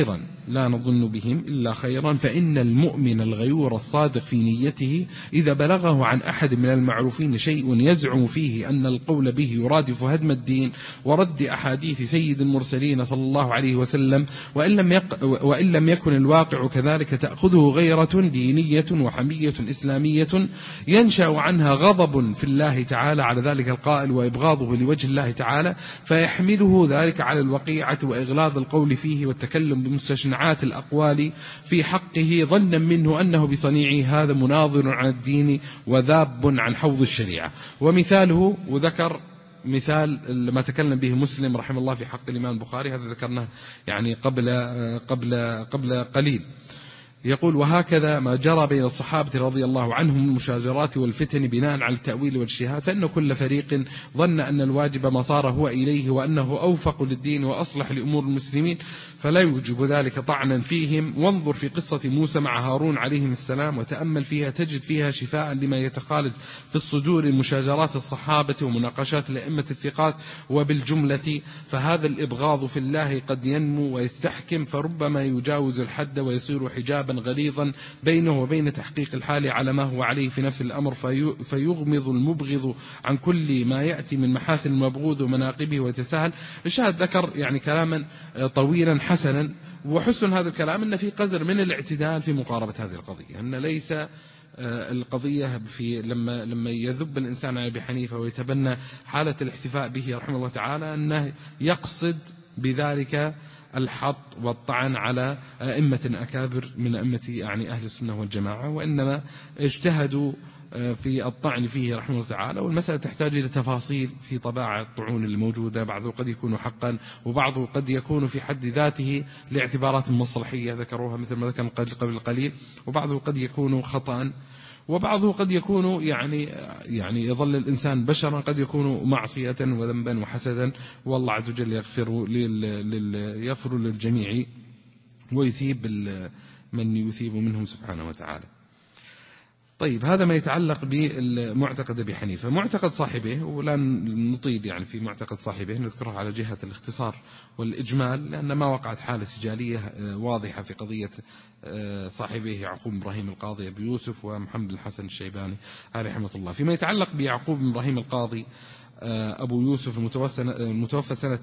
إلا خيرا، فإن المؤمن الغيور الصادق في نيته إذا بلغه عن أحد من المعروفين شيء يزعم فيه أن القول به يرادف هدم الدين ورد أحاديث سيد المرسلين صلى الله عليه وسلم، وإن لم يكن الواقع كذلك تأخذه غيرة دينية وحمية إسلامية ينشأ عنها غضب في الله تعالى على ذلك القائل وإبغاضه لوجه الله تعالى، فيحمله ذلك على الوقيعة وإغلاظ القول فيه والتكلم بمستشنعات الأقوال في حقه ظنا منه أنه بصنيعه هذا مناظر عن الدين وذاب عن حوض الشريعة. ومثاله، وذكر مثال ما تكلم به مسلم رحمه الله في حق الإمام البخاري، هذا ذكرناه يعني قبل قليل. يقول: وهكذا ما جرى بين الصحابة رضي الله عنهم المشاجرات والفتن بناء على التأويل والاجتهاد، فإن كل فريق ظن أن الواجب ما صار هو إليه وأنه أوفق للدين وأصلح لأمور المسلمين، فلا يوجب ذلك طعنا فيهم. وانظر في قصة موسى مع هارون عليهم السلام وتأمل فيها، تجد فيها شفاء لما يتخالج في الصدور مشاجرات الصحابة ومناقشات الأئمة الثقات. وبالجملة فهذا الإبغاض في الله قد ينمو ويستحكم، فربما يجاوز الحد ويصير حجابا غليظا بينه وبين تحقيق الحال على ما هو عليه في نفس الأمر، فيغمض المبغض عن كل ما يأتي من محاسن المبغوض ومناقبه ويتساهل. الشاهد ذكر يعني كلاما طويلا حسنا، وحسن هذا الكلام أن في قدر من الاعتدال في مقاربة هذه القضية، أن ليس القضية في لما يذب الإنسان على أبي حنيفة ويتبنى حالة الاحتفاء به رحمه الله تعالى أنه يقصد بذلك الحط والطعن على أئمة أكابر من أئمة يعني أهل السنة والجماعة، وإنما اجتهدوا في الطعن فيه رحمه الله تعالى. والمسألة تحتاج إلى تفاصيل في طباع الطعون الموجودة، بعضه قد يكون حقا وبعضه قد يكون في حد ذاته لاعتبارات مصلحية ذكروها مثل ما ذكر قبل قليل، وبعضه قد يكون خطأ، وبعضه قد يكون يعني يظل الإنسان بشرا، قد يكون معصية وذنبا وحسدا، والله عز وجل يغفر للجميع ويثيب من يثيب منهم سبحانه وتعالى. طيب، هذا ما يتعلق بالمعتقد أبي حنيفة. معتقد صاحبه، ولا نطيل يعني في معتقد صاحبه، نذكره على جهة الاختصار والإجمال، لأن ما وقعت حالة سجالية واضحة في قضية صاحبه يعقوب بن إبراهيم القاضي أبي يوسف ومحمد الحسن الشيباني رحمه الله. فيما يتعلق بيعقوب بن إبراهيم القاضي أبو يوسف المتوفى سنة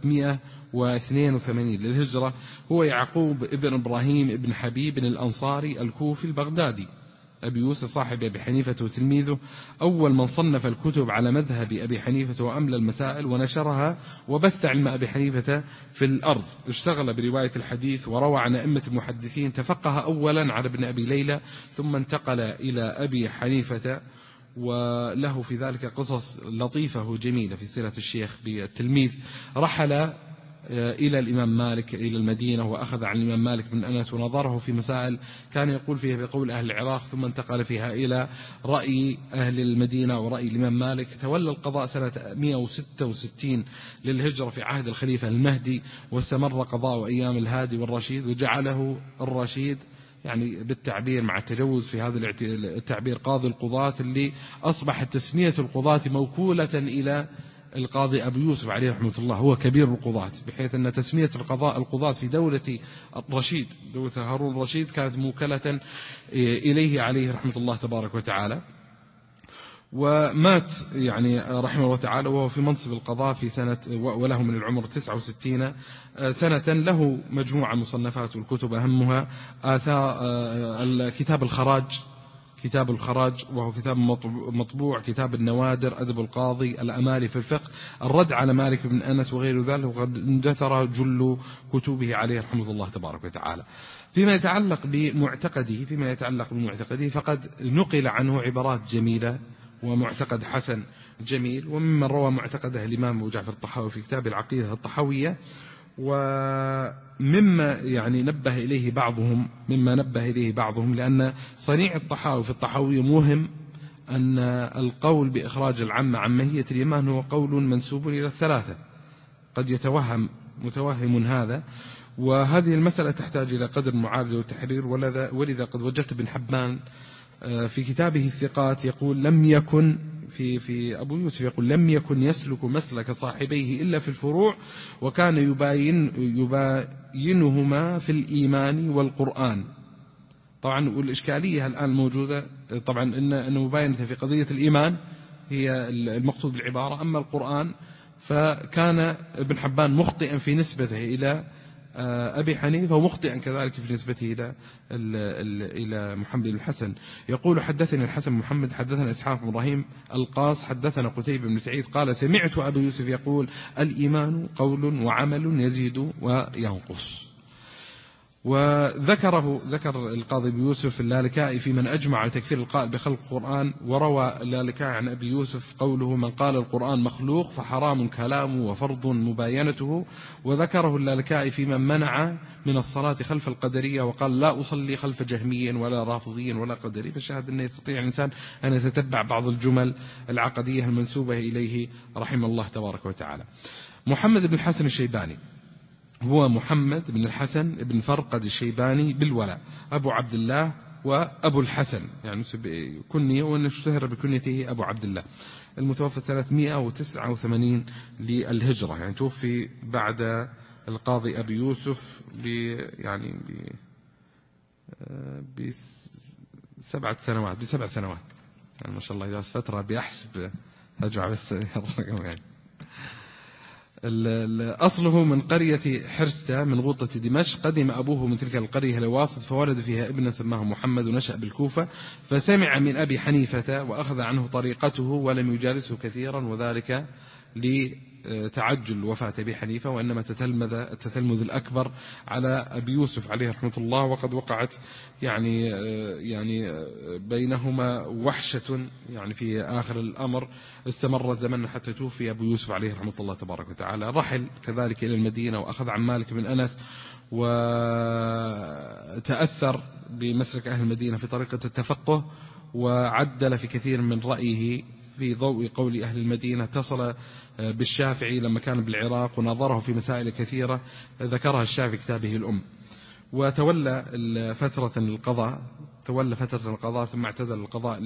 182 للهجرة، هو يعقوب ابن إبراهيم ابن حبيب الأنصاري الكوفي البغدادي. أبي يوسف صاحب أبي حنيفة وتلميذه، أول من صنف الكتب على مذهب أبي حنيفة وأملى المسائل ونشرها وبث علم أبي حنيفة في الأرض. اشتغل برواية الحديث وروى عن أئمة المحدثين، تفقه أولا على ابن أبي ليلى ثم انتقل إلى أبي حنيفة، وله في ذلك قصص لطيفة وجميلة في سيرة الشيخ بالتلميذ. رحل إلى الإمام مالك إلى المدينة وأخذ عن الإمام مالك بن أنس ونظره في مسائل كان يقول فيها بقول أهل العراق، ثم انتقل فيها إلى رأي أهل المدينة ورأي الإمام مالك. تولى القضاء سنة 166 للهجرة في عهد الخليفة المهدي، واستمر قضاء أيام الهادي والرشيد، وجعله الرشيد يعني بالتعبير مع التجوز في هذا التعبير قاضي القضاة، اللي أصبحت تسمية القضاة موكولة إلى القاضي أبو يوسف عليه رحمة الله، هو كبير القضاة، بحيث أن تسمية القضاة في دولة الرشيد، دولة هارون الرشيد، كانت موكلة إليه عليه رحمة الله تبارك وتعالى. ومات يعني رحمه الله تعالى وهو في منصب القضاء في سنة، وله من العمر 69 سنة. له مجموعة مصنفات والكتب أهمها كتاب الخراج وهو كتاب مطبوع، كتاب النوادر، أدب القاضي، الأمالي في الفقه، الرد على مالك بن أنس وغير ذلك، وقد اندثر جل كتبه عليه رحمه الله تبارك وتعالى. فيما يتعلق بمعتقده فقد نقل عنه عبارات جميلة ومعتقد حسن جميل، وممن روى معتقده الإمام أبو جعفر الطحاوي في كتاب العقيدة الطحاوية. ومما يعني نبه إليه بعضهم لأن صنيع الطحاوي في الطحاوية مهم أن القول بإخراج العامة عن ماهية الإيمان هو قول منسوب إلى الثلاثة، قد يتوهم متوهم هذا، وهذه المسألة تحتاج إلى قدر المعالجة والتحرير. ولذا قد وجدت ابن حبان في كتابه الثقات يقول لم يكن في أبو يوسف يقول لم يكن يسلك مسلك صاحبيه إلا في الفروع، وكان يباينهما في الإيمان والقرآن. طبعا والإشكالية الآن موجودة طبعا أن مباينة في قضية الإيمان هي المقصود بالعبارة، أما القرآن فكان ابن حبان مخطئا في نسبته إلى أبي حنيفة، ومخطئا كذلك في نسبته إلى محمد بن الحسن. يقول حدثني الحسن محمد حدثنا إسحاق بن إبراهيم القاص حدثنا قتيبة بن سعيد قال سمعت أبي يوسف يقول الإيمان قول وعمل يزيد وينقص. ذكر القاضي أبي يوسف اللالكائي في من أجمع على تكفير القائل بخلق القرآن، وروى اللالكائي عن أبي يوسف قوله: من قال القرآن مخلوق فحرام كلامه وفرض مباينته. وذكره اللالكائي في من منع من الصلاة خلف القدرية وقال: لا أصلي خلف جهمي ولا رافضي ولا قدري. فالشاهد أنه يستطيع الإنسان أن يتتبع بعض الجمل العقدية المنسوبة إليه رحمه الله تبارك وتعالى. محمد بن الحسن الشيباني هو محمد بن الحسن بن فرقد الشيباني بالولاء، أبو عبد الله وأبو الحسن، يعني كنية، وأنه اشتهر بكنيته أبو عبد الله. المتوفى 389 للهجرة، يعني توفي بعد القاضي أبي يوسف بسبع سنوات، يعني ما شاء الله إذا فترة بيحسب أجمع بس يعني. أصله من قرية حرستا من غوطة دمشق. قدم أبوه من تلك القرية لواسط فولد فيها ابنا سماه محمد، ونشأ بالكوفة، فسمع من أبي حنيفة وأخذ عنه طريقته ولم يجالسه كثيرا، وذلك لتعجل وفاة أبي حنيفة، وإنما التتلمذ الأكبر على أبي يوسف عليه رحمة الله. وقد وقعت يعني بينهما وحشة يعني في آخر الأمر استمر زمن حتى توفي أبو يوسف عليه رحمة الله تبارك وتعالى. رحل كذلك إلى المدينة وأخذ عن مالك بن أنس، وتأثر بمسلك أهل المدينة في طريقة التفقه، وعدل في كثير من رأيه في ضوء قول أهل المدينة. اتصل بالشافعي لما كان بالعراق وناظره في مسائل كثيرة ذكرها الشافعي كتابه الأم، وتولى فترة القضاء ثم اعتزل القضاء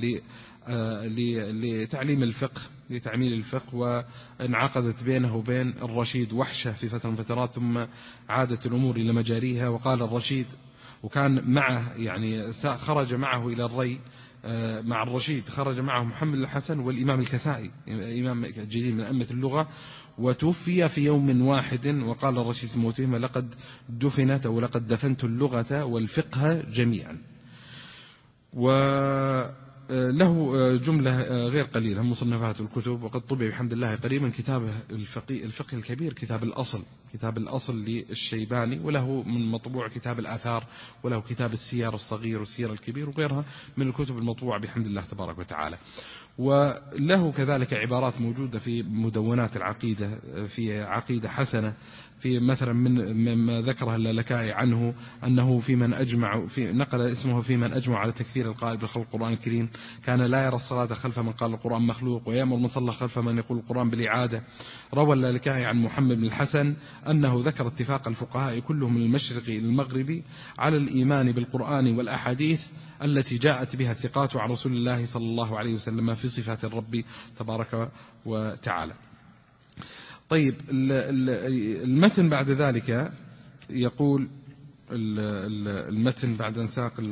لتعليم الفقه، لتعميل الفقه، وانعقدت بينه وبين الرشيد وحشة في فترة من فترات، ثم عادت الأمور إلى مجاريها. وقال الرشيد، وكان معه يعني خرج معه إلى الري مع الرشيد، خرج معه محمد الحسن والإمام الكسائي، إمام جليل من أئمة اللغة، وتوفي في يوم واحد. وقال الرشيد موتهما: لقد دفنت أو لقد دفنت اللغة والفقه جميعا. وله جملة غير قليلة مصنفات الكتب، وقد طبع بحمد الله قريبا كتابه الفقه الكبير، كتاب الأصل للشيباني، وله من مطبوع كتاب الآثار، وله كتاب السير الصغير والسير الكبير، وغيرها من الكتب المطبوعة بحمد الله تبارك وتعالى. وله كذلك عبارات موجودة في مدونات العقيدة، في عقيدة حسنة، في مثلا مما ذكره اللالكائي عنه أنه في من أجمع، نقل اسمه في من أجمع على تكفير القائل بخلق القرآن الكريم، كان لا يرى الصلاة خلف من قال القرآن مخلوق، ويأمر من صلى خلف من يقول القرآن بالإعادة. روى اللالكائي عن محمد بن الحسن أنه ذكر اتفاق الفقهاء كلهم من المشرق إلى المغرب على الإيمان بالقرآن والأحاديث التي جاءت بها الثقات عن رسول الله صلى الله عليه وسلم في صفات الرب تبارك وتعالى. طيب، المتن بعد ذلك يقول المتن بعد أن ساق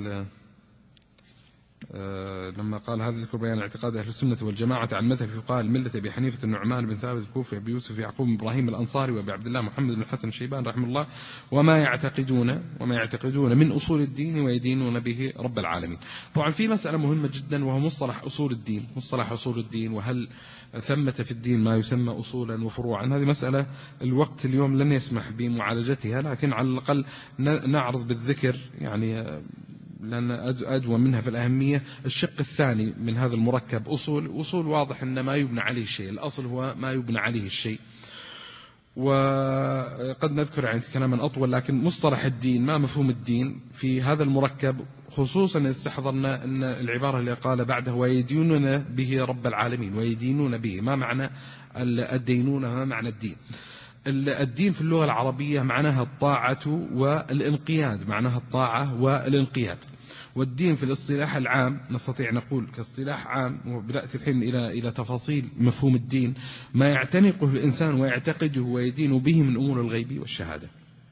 لما قال: هذا ذكر بيان اعتقاد أهل السنة والجماعة عن مذهب فقهاء ملة أبي حنيفة النعمان بن ثابت الكوفي أبي يوسف يعقوب إبراهيم الأنصاري وأبي عبد الله محمد بن الحسن الشيبان رحمه الله، وما يعتقدون من أصول الدين ويدينون به رب العالمين. طبعا في مسألة مهمة جدا، وهو مصطلح أصول الدين، وهل ثمة في الدين ما يسمى أصولا وفروعا. هذه مسألة الوقت اليوم لن يسمح بمعالجتها، لكن على الأقل نعرض بالذكر يعني، لأن أدوى منها في الأهمية. الشق الثاني من هذا المركب أصول واضح أن ما يبنى عليه الشيء، الأصل هو ما يبنى عليه الشيء. وقد نذكر يعني كلاما أطول، لكن مصطلح الدين، ما مفهوم الدين في هذا المركب، خصوصا استحضرنا أن العبارة اللي قال بعده: ويدينون به رب العالمين. ويدينون به، ما معنى الدينونة؟ ما معنى الدين؟ الدين في اللغة العربية معناها الطاعة والانقياد، والدين في الاصطلاح العام نستطيع نقول كاصطلاح عام، وبنأتي الحين إلى تفاصيل مفهوم الدين، ما يعتنقه الإنسان ويعتقده ويدين به من أمور الغيب والشهادة.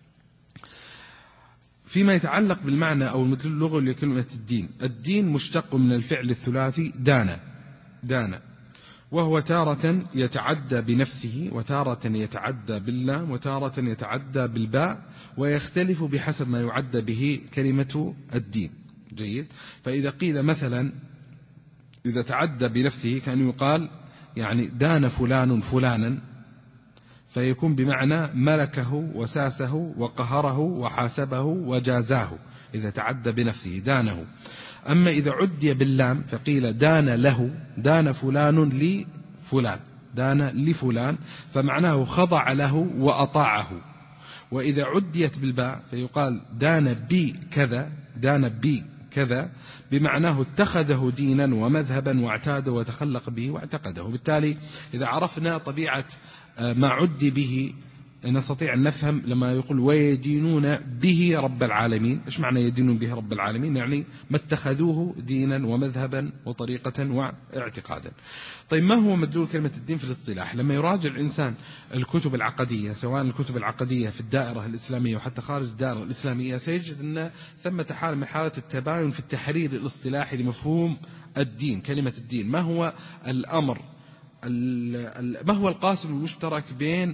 فيما يتعلق بالمعنى أو المثل اللغوي لكلمة الدين مشتق من الفعل الثلاثي دان، وهو تارة يتعدى بنفسه، وتارة يتعدى باللام، وتارة يتعدى بالباء، ويختلف بحسب ما يعدى به كلمة الدين. جيد. فإذا قيل مثلا إذا تعدى بنفسه كان يقال يعني دان فلان فلانا، فيكون بمعنى ملكه وساسه وقهره وحاسبه وجازاه إذا تعدى بنفسه دانه. أما إذا عدي باللام فقيل دان له، دان فلان لفلان، دان لفلان، فمعناه خضع له وأطاعه. وإذا عديت بالباء فيقال دان بي كذا، دان بي كذا، بمعناه اتخذه دينا ومذهبا واعتاد وتخلق به واعتقده. بالتالي إذا عرفنا طبيعة ما عدي به نستطيع أن نفهم لما يقول ويدينون به رب العالمين. إيش معنى يدينون به رب العالمين؟ يعني ما اتخذوه دينا ومذهبا وطريقة واعتقادا. طيب ما هو مدلول كلمة الدين في الاصطلاح؟ لما يراجع الإنسان الكتب العقدية، سواء الكتب العقدية في الدائرة الإسلامية وحتى خارج الدائرة الإسلامية، سيجد أن ثمة حالة من حالة التباين في التحرير الاصطلاحي لمفهوم الدين، كلمة الدين. ما هو الأمر، ما هو القاسم المشترك بين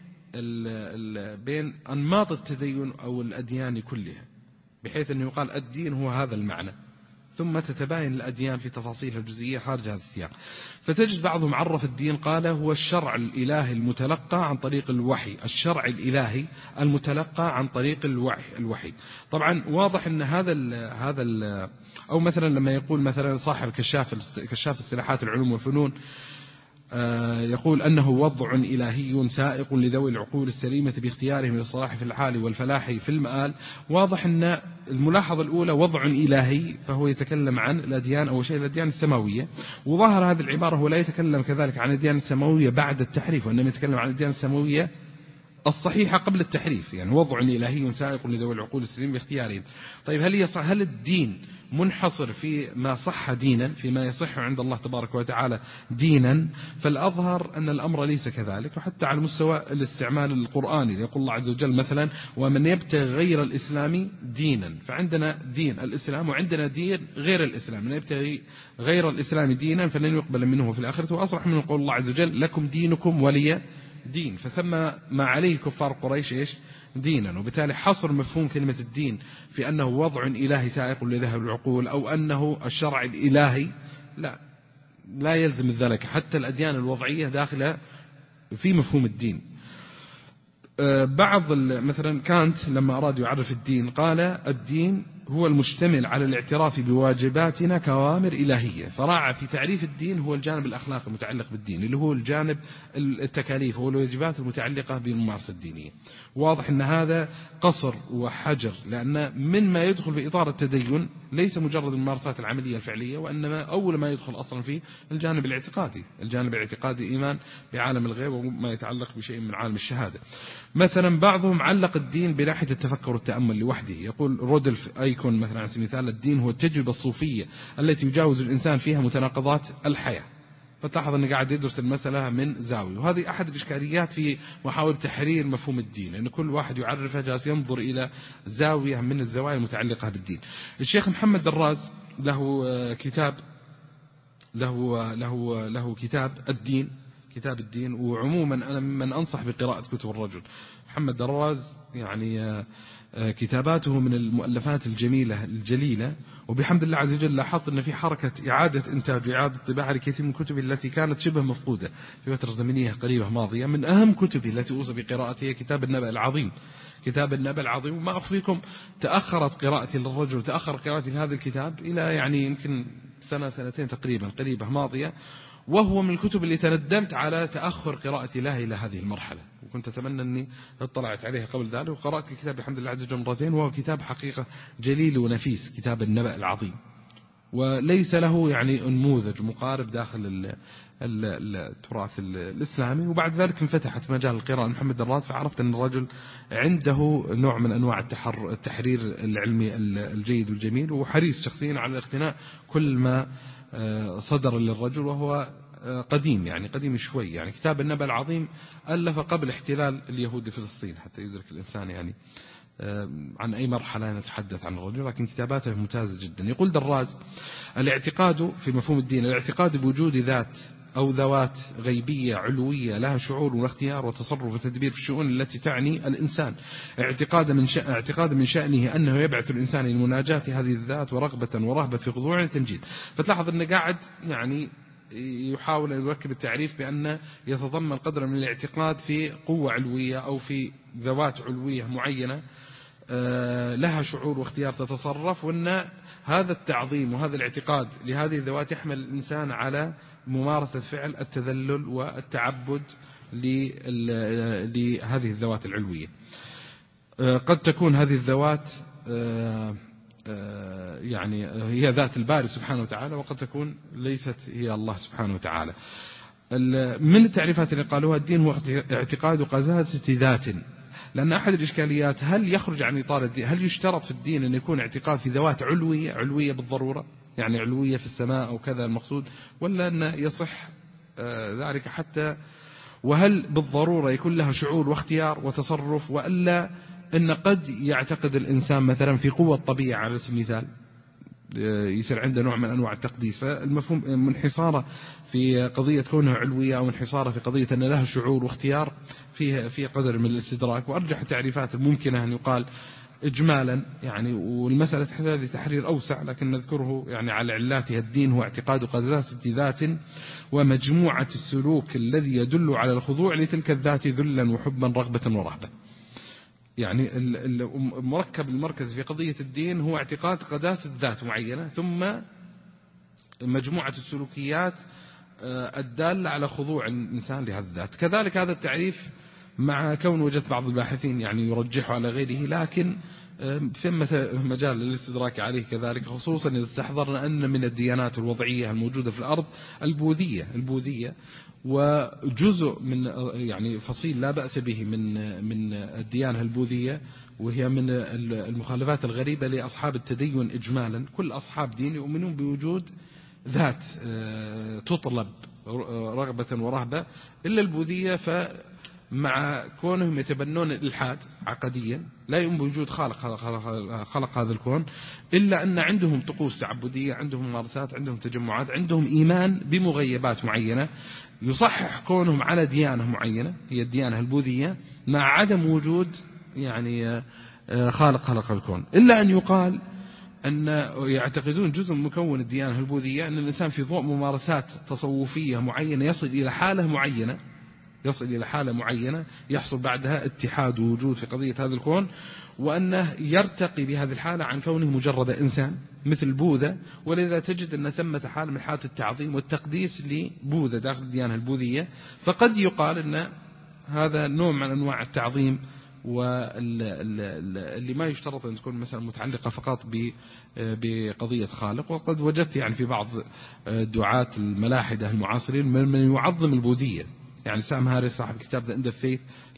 أنماط التدين أو الأديان كلها، بحيث أنه يقال الدين هو هذا المعنى، ثم تتباين الأديان في تفاصيلها الجزئية خارج هذا السياق. فتجد بعضهم عرف الدين قال هو الشرع الإلهي المتلقى عن طريق الوحي، الشرع الإلهي المتلقى عن طريق الوحي. طبعا واضح أن هذا أو مثلا لما يقول مثلا صاحب كشاف اصطلاحات العلوم والفنون يقول أنه وضع إلهي سائق لذوي العقول السليمة باختيارهم للصلاح في الحال والفلاح في المآل. واضح أن الملاحظة الأولى وضع إلهي، فهو يتكلم عن الأديان أو شيء الأديان السماوية، وظاهر هذه العبارة هو لا يتكلم كذلك عن الأديان السماوية بعد التحريف، وإنما يتكلم عن الأديان السماوية الصحيحة قبل التحريف، يعني وضع إلهي سائق لذوي العقول السليمة باختيارهم. طيب هل الدين منحصر في ما صح دينا، فيما يصح عند الله تبارك وتعالى دينا؟ فالأظهر أن الأمر ليس كذلك. وحتى على مستوى الاستعمال القرآني يقول الله عز وجل مثلا ومن يبتغي غير الإسلام دينا، فعندنا دين الإسلام وعندنا دين غير الإسلام، من يبتغي غير الإسلام دينا فلن يقبل منه في الآخرة. وأصرح من قول الله عز وجل لكم دينكم ولي دين، فسمى ما عليه كفار قريش إيش؟ دينا. وبالتالي حصر مفهوم كلمة الدين في أنه وضع إلهي سائق لذهب العقول أو أنه الشرع الإلهي، لا يلزم ذلك. حتى الأديان الوضعية داخلة في مفهوم الدين. بعض مثلا كانت لما أراد يعرف الدين قال الدين هو المشتمل على الاعتراف بواجباتنا كأوامر إلهية، فراعى في تعريف الدين هو الجانب الأخلاقي المتعلق بالدين، اللي هو الجانب التكاليف والواجبات المتعلقة بالممارسة الدينية. واضح أن هذا قصر وحجر، لأن من ما يدخل في إطار التدين ليس مجرد الممارسات العملية الفعلية، وإنما أول ما يدخل أصلا فيه الجانب الاعتقادي. الجانب الاعتقادي إيمان بعالم الغيب وما يتعلق بشيء من عالم الشهادة. مثلا بعضهم علق الدين بناحية التفكر والتأمل لوحده، يقول رودلف أيكون مثلا على سبيل المثال الدين هو التجربة الصوفية التي يجاوز الإنسان فيها متناقضات الحياة. فتلاحظ أنه قاعد يدرس المسألة من زاوية، وهذه أحد الإشكاليات في محاولة تحرير مفهوم الدين، لأن كل واحد يعرفه جالس ينظر إلى زاوية من الزوايا المتعلقة بالدين. الشيخ محمد دراز له كتاب الدين، كتاب الدين. وعموما أنا من أنصح بقراءة كتب الرجل محمد دراز، يعني كتاباته من المؤلفات الجميلة الجليلة. وبحمد الله عز وجل لاحظت أن في حركة إعادة إنتاج وإعادة طباعة لكثير من كتبه التي كانت شبه مفقودة في فترة زمنية قريبة ماضية. من أهم كتبه التي أوصى بقراءتها هي كتاب النبأ العظيم، كتاب النبأ العظيم. وما أخفيكم تأخرت قراءتي للرجل وتأخر قراءتي لهذا الكتاب إلى يعني يمكن سنتين تقريبا قريبة ماضية، وهو من الكتب اللي تندمت على تأخر قراءتي له إلى هذه المرحلة، وكنت أتمنى أني اطلعت عليها قبل ذلك. وقرأت الكتاب الحمد لله عز وجل مرتين، وهو كتاب حقيقة جليل ونفيس، كتاب النبأ العظيم، وليس له يعني نموذج مقارب داخل التراث الإسلامي. وبعد ذلك انفتحت مجال القراءة محمد دراز، فعرفت أن الرجل عنده نوع من أنواع التحرير العلمي الجيد والجميل، وحريص شخصيا على اقتناء كل ما صدر للرجل، وهو قديم يعني قديم شوي. يعني كتاب النبأ العظيم ألف قبل احتلال اليهود فلسطين، حتى يدرك الإنسان يعني عن أي مرحلة نتحدث عن الرجل، لكن كتاباته ممتازة جدا. يقول دراز الاعتقاد في مفهوم الدين الاعتقاد بوجود ذات أو ذوات غيبية علوية لها شعور واختيار وتصرف وتدبير في الشؤون التي تعني الإنسان، اعتقاد من شأنه أنه يبعث الإنسان لمناجاة هذه الذات ورغبة ورهبة في خضوع التمجيد. فتلاحظ أنه قاعد يعني يحاول أن يركب التعريف بأن يتضمن قدر من الاعتقاد في قوة علوية أو في ذوات علوية معينة لها شعور واختيار تتصرف، وأن هذا التعظيم وهذا الاعتقاد لهذه الذوات يحمل الإنسان على ممارسة فعل التذلل والتعبد لهذه الذوات العلوية. قد تكون هذه الذوات يعني هي ذات الباري سبحانه وتعالى، وقد تكون ليست هي الله سبحانه وتعالى. من التعريفات اللي قالوها: الدين هو اعتقاد قداسة ذات. لأن أحد الإشكاليات: هل يخرج عن إطار الدين؟ هل يشترط في الدين أن يكون اعتقاد في ذوات علوية بالضرورة، يعني علوية في السماء أو كذا المقصود، ولا أن يصح ذلك حتى؟ وهل بالضرورة يكون لها شعور واختيار وتصرف، وألا أن قد يعتقد الإنسان مثلا في قوة الطبيعة على سبيل المثال، يصير عنده نوع من أنواع التقديس؟ فالمفهوم منحصارة في قضية كونها علوية أو منحصارة في قضية أن لها شعور واختيار في قدر من الاستدراك. وأرجح التعريفات الممكنة أن يقال إجمالا يعني، والمسألة تحتاج لتحرير أوسع، لكن نذكره يعني على علاتها: الدين هو اعتقاد قداسة ذات ومجموعة السلوك الذي يدل على الخضوع لتلك الذات ذلا وحبا رغبة ورهبة. يعني المركب المركز في قضية الدين هو اعتقاد قداسة ذات معينة، ثم مجموعة السلوكيات الدالة على خضوع الإنسان لهذا الذات. كذلك هذا التعريف مع كون وجدت بعض الباحثين يعني يرجحه على غيره، لكن ثمة مجال للاستدراك عليه كذلك، خصوصا إذا استحضرنا أن من الديانات الوضعية الموجودة في الأرض البوذية، وجزء من يعني فصيل لا بأس به من الديانة البوذية، وهي من المخالفات الغريبة لأصحاب التدين إجمالا. كل أصحاب دين يؤمنون بوجود ذات تطلب رغبة ورهبة، إلا البوذية مع كونهم يتبنون الإلحاد عقديا، لا يؤمن بوجود خلق هذا الكون، إلا أن عندهم طقوس تعبدية، عندهم ممارسات، عندهم تجمعات، عندهم إيمان بمغيبات معينة يصحح كونهم على ديانة معينة هي الديانة البوذية، مع عدم وجود يعني خلق الكون. إلا أن يقال أن يعتقدون جزء من مكون الديانة البوذية أن الإنسان في ضوء ممارسات تصوفية معينة يصل إلى حالة معينة يحصل بعدها اتحاد ووجود في قضية هذا الكون، وأنه يرتقي بهذه الحالة عن كونه مجرد إنسان مثل بوذا. ولذا تجد أن ثمة حالة من حالة التعظيم والتقديس لبوذا داخل الديانة البوذية. فقد يقال أن هذا نوع من أنواع التعظيم، واللي ما يشترط أن تكون مثلا متعلقة فقط بقضية خالق. وقد وجدت يعني في بعض دعاة الملاحدة المعاصرين من يعظم البوذية، يعني سام هاريس صاحب كتاب The End of Faith